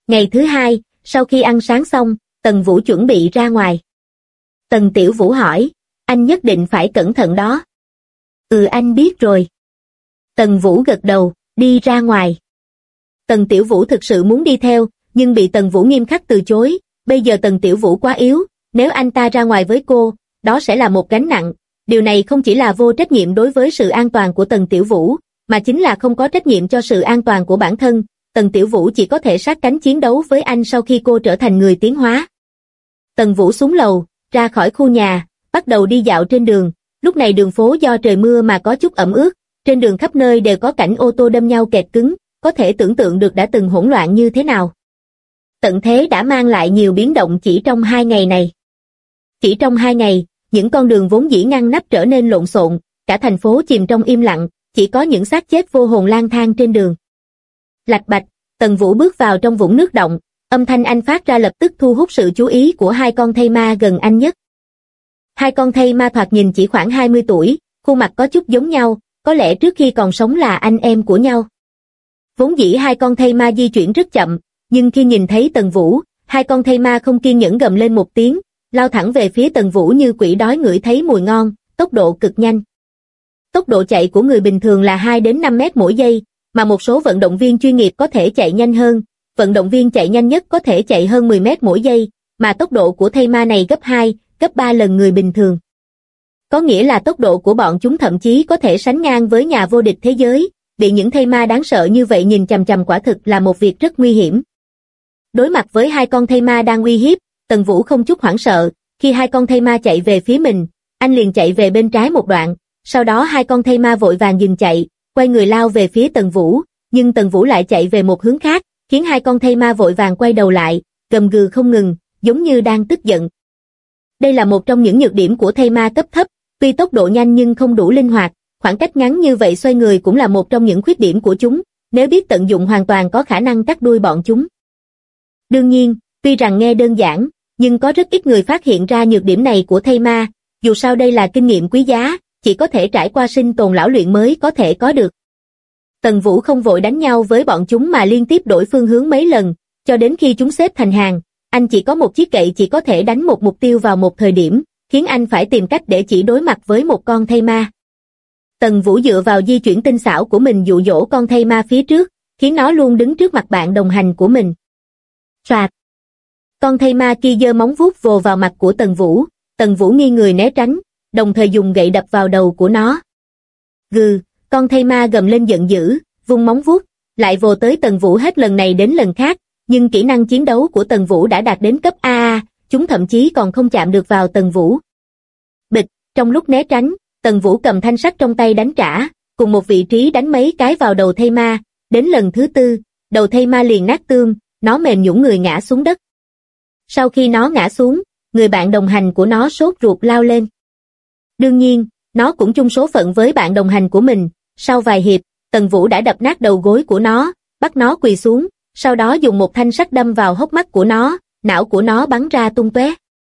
Ngày thứ hai, sau khi ăn sáng xong, Tần Vũ chuẩn bị ra ngoài. Tần Tiểu Vũ hỏi, anh nhất định phải cẩn thận đó. Ừ, anh biết rồi. Tần Vũ gật đầu, đi ra ngoài. Tần Tiểu Vũ thực sự muốn đi theo, nhưng bị Tần Vũ nghiêm khắc từ chối. Bây giờ Tần Tiểu Vũ quá yếu, nếu anh ta ra ngoài với cô, đó sẽ là một gánh nặng. Điều này không chỉ là vô trách nhiệm đối với sự an toàn của Tần Tiểu Vũ, mà chính là không có trách nhiệm cho sự an toàn của bản thân. Tần Tiểu Vũ chỉ có thể sát cánh chiến đấu với anh sau khi cô trở thành người tiến hóa. Tần Vũ xuống lầu, ra khỏi khu nhà, bắt đầu đi dạo trên đường. Lúc này đường phố do trời mưa mà có chút ẩm ướt, trên đường khắp nơi đều có cảnh ô tô đâm nhau kẹt cứng, có thể tưởng tượng được đã từng hỗn loạn như thế nào. Tận thế đã mang lại nhiều biến động chỉ trong 2 ngày này. Chỉ trong 2 ngày, những con đường vốn dĩ ngăn nắp trở nên lộn xộn, cả thành phố chìm trong im lặng, chỉ có những xác chết vô hồn lang thang trên đường. Lạch bạch, Tần Vũ bước vào trong vũng nước động, âm thanh anh phát ra lập tức thu hút sự chú ý của 2 con thây ma gần anh nhất. 2 con thây ma thoạt nhìn chỉ khoảng 20 tuổi, khuôn mặt có chút giống nhau, có lẽ trước khi còn sống là anh em của nhau. Vốn dĩ 2 con thây ma di chuyển rất chậm, nhưng khi nhìn thấy Tần Vũ, 2 con thây ma không kiên nhẫn gầm lên một tiếng, lao thẳng về phía Tần Vũ như quỷ đói ngửi thấy mùi ngon, tốc độ cực nhanh. Tốc độ chạy của người bình thường là 2 đến 5 mét mỗi giây, mà một số vận động viên chuyên nghiệp có thể chạy nhanh hơn, vận động viên chạy nhanh nhất có thể chạy hơn 10 mét mỗi giây, mà tốc độ của thây ma này gấp 2, gấp 3 lần người bình thường. Có nghĩa là tốc độ của bọn chúng thậm chí có thể sánh ngang với nhà vô địch thế giới, bị những thây ma đáng sợ như vậy nhìn chằm chằm quả thực là một việc rất nguy hiểm. Đối mặt với 2 con thây ma đang uy hiếp, Tần Vũ không chút hoảng sợ, khi 2 con thây ma chạy về phía mình, anh liền chạy về bên trái một đoạn, sau đó 2 con thây ma vội vàng dừng chạy, quay người lao về phía Tần Vũ, nhưng Tần Vũ lại chạy về một hướng khác, khiến 2 con thây ma vội vàng quay đầu lại, gầm gừ không ngừng, giống như đang tức giận. Đây là một trong những nhược điểm của thây ma cấp thấp, tuy tốc độ nhanh nhưng không đủ linh hoạt, khoảng cách ngắn như vậy xoay người cũng là một trong những khuyết điểm của chúng, nếu biết tận dụng hoàn toàn có khả năng cắt đuôi bọn chúng. Đương nhiên, tuy rằng nghe đơn giản, nhưng có rất ít người phát hiện ra nhược điểm này của thây ma, dù sao đây là kinh nghiệm quý giá, chỉ có thể trải qua sinh tồn lão luyện mới có thể có được. Tần Vũ không vội đánh nhau với bọn chúng mà liên tiếp đổi phương hướng mấy lần, cho đến khi chúng xếp thành hàng, anh chỉ có một chiếc gậy chỉ có thể đánh một mục tiêu vào một thời điểm, khiến anh phải tìm cách để chỉ đối mặt với một con thây ma. Tần Vũ dựa vào di chuyển tinh xảo của mình dụ dỗ con thây ma phía trước, khiến nó luôn đứng trước mặt bạn đồng hành của mình. Soạt! Con thây ma kia giơ móng vuốt vồ vào mặt của Tần Vũ nghiêng người né tránh, đồng thời dùng gậy đập vào đầu của nó. Gừ, con thây ma gầm lên giận dữ, vung móng vuốt, lại vồ tới Tần Vũ hết lần này đến lần khác, nhưng kỹ năng chiến đấu của Tần Vũ đã đạt đến cấp AA, chúng thậm chí còn không chạm được vào Tần Vũ. Bịch, trong lúc né tránh, Tần Vũ cầm thanh sắt trong tay đánh trả, cùng một vị trí đánh mấy cái vào đầu thây ma, đến lần thứ 4, đầu thây ma liền nát tương, nó mềm nhũn người ngã xuống đất. Sau khi nó ngã xuống, người bạn đồng hành của nó sốt ruột lao lên. Đương nhiên, nó cũng chung số phận với bạn đồng hành của mình, sau vài hiệp, Tần Vũ đã đập nát đầu gối của nó, bắt nó quỳ xuống, sau đó dùng một thanh sắt đâm vào hốc mắt của nó, não của nó bắn ra tung tóe.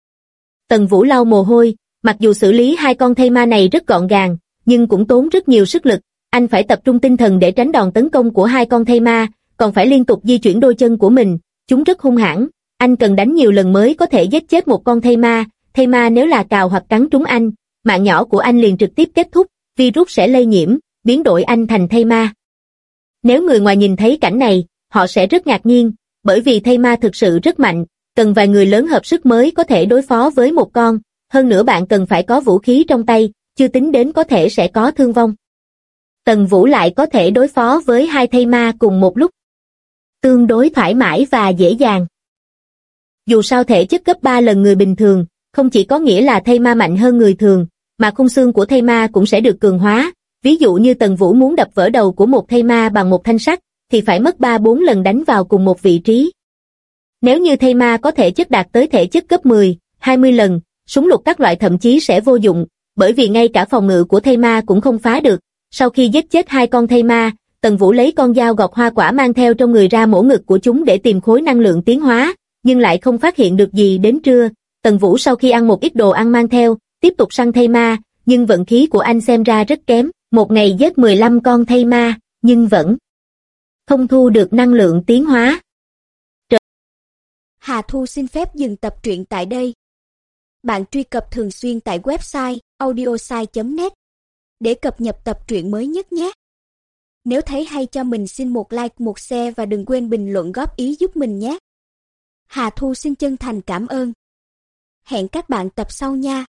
Tần Vũ lau mồ hôi, mặc dù xử lý 2 con thây ma này rất gọn gàng, nhưng cũng tốn rất nhiều sức lực, anh phải tập trung tinh thần để tránh đòn tấn công của 2 con thây ma, còn phải liên tục di chuyển đôi chân của mình, chúng rất hung hãn, anh cần đánh nhiều lần mới có thể giết chết một con thây ma nếu là cào hoặc cắn trúng anh, mạng nhỏ của anh liền trực tiếp kết thúc, virus sẽ lây nhiễm, biến đổi anh thành thây ma. Nếu người ngoài nhìn thấy cảnh này, họ sẽ rất ngạc nhiên, bởi vì thây ma thực sự rất mạnh, cần vài người lớn hợp sức mới có thể đối phó với một con, hơn nữa bạn cần phải có vũ khí trong tay, chưa tính đến có thể sẽ có thương vong. Tần Vũ lại có thể đối phó với 2 thây ma cùng một lúc. Tương đối thoải mái và dễ dàng. Dù sao thể chất gấp 3 lần người bình thường, không chỉ có nghĩa là thây ma mạnh hơn người thường, mà khung xương của thây ma cũng sẽ được cường hóa. Ví dụ như Tần Vũ muốn đập vỡ đầu của một thây ma bằng một thanh sắt, thì phải mất 3-4 lần đánh vào cùng một vị trí. Nếu như thây ma có thể chất đạt tới thể chất gấp 10, 20 lần, súng lục các loại thậm chí sẽ vô dụng, bởi vì ngay cả phòng ngự của thây ma cũng không phá được. Sau khi giết chết 2 con thây ma, Tần Vũ lấy con dao gọt hoa quả mang theo trong người ra mổ ngực của chúng để tìm khối năng lượng tiến hóa, nhưng lại không phát hiện được gì. Đến trưa, Tần Vũ sau khi ăn một ít đồ ăn mang theo, tiếp tục săn thây ma, nhưng vận khí của anh xem ra rất kém, một ngày giết 15 con thây ma, nhưng vẫn không thu được năng lượng tiến hóa. Hà Thu xin phép dừng tập truyện tại đây. Bạn truy cập thường xuyên tại website audiosai.net để cập nhật tập truyện mới nhất nhé. Nếu thấy hay cho mình xin một like, một share và đừng quên bình luận góp ý giúp mình nhé. Hà Thu xin chân thành cảm ơn. Hẹn các bạn tập sau nha.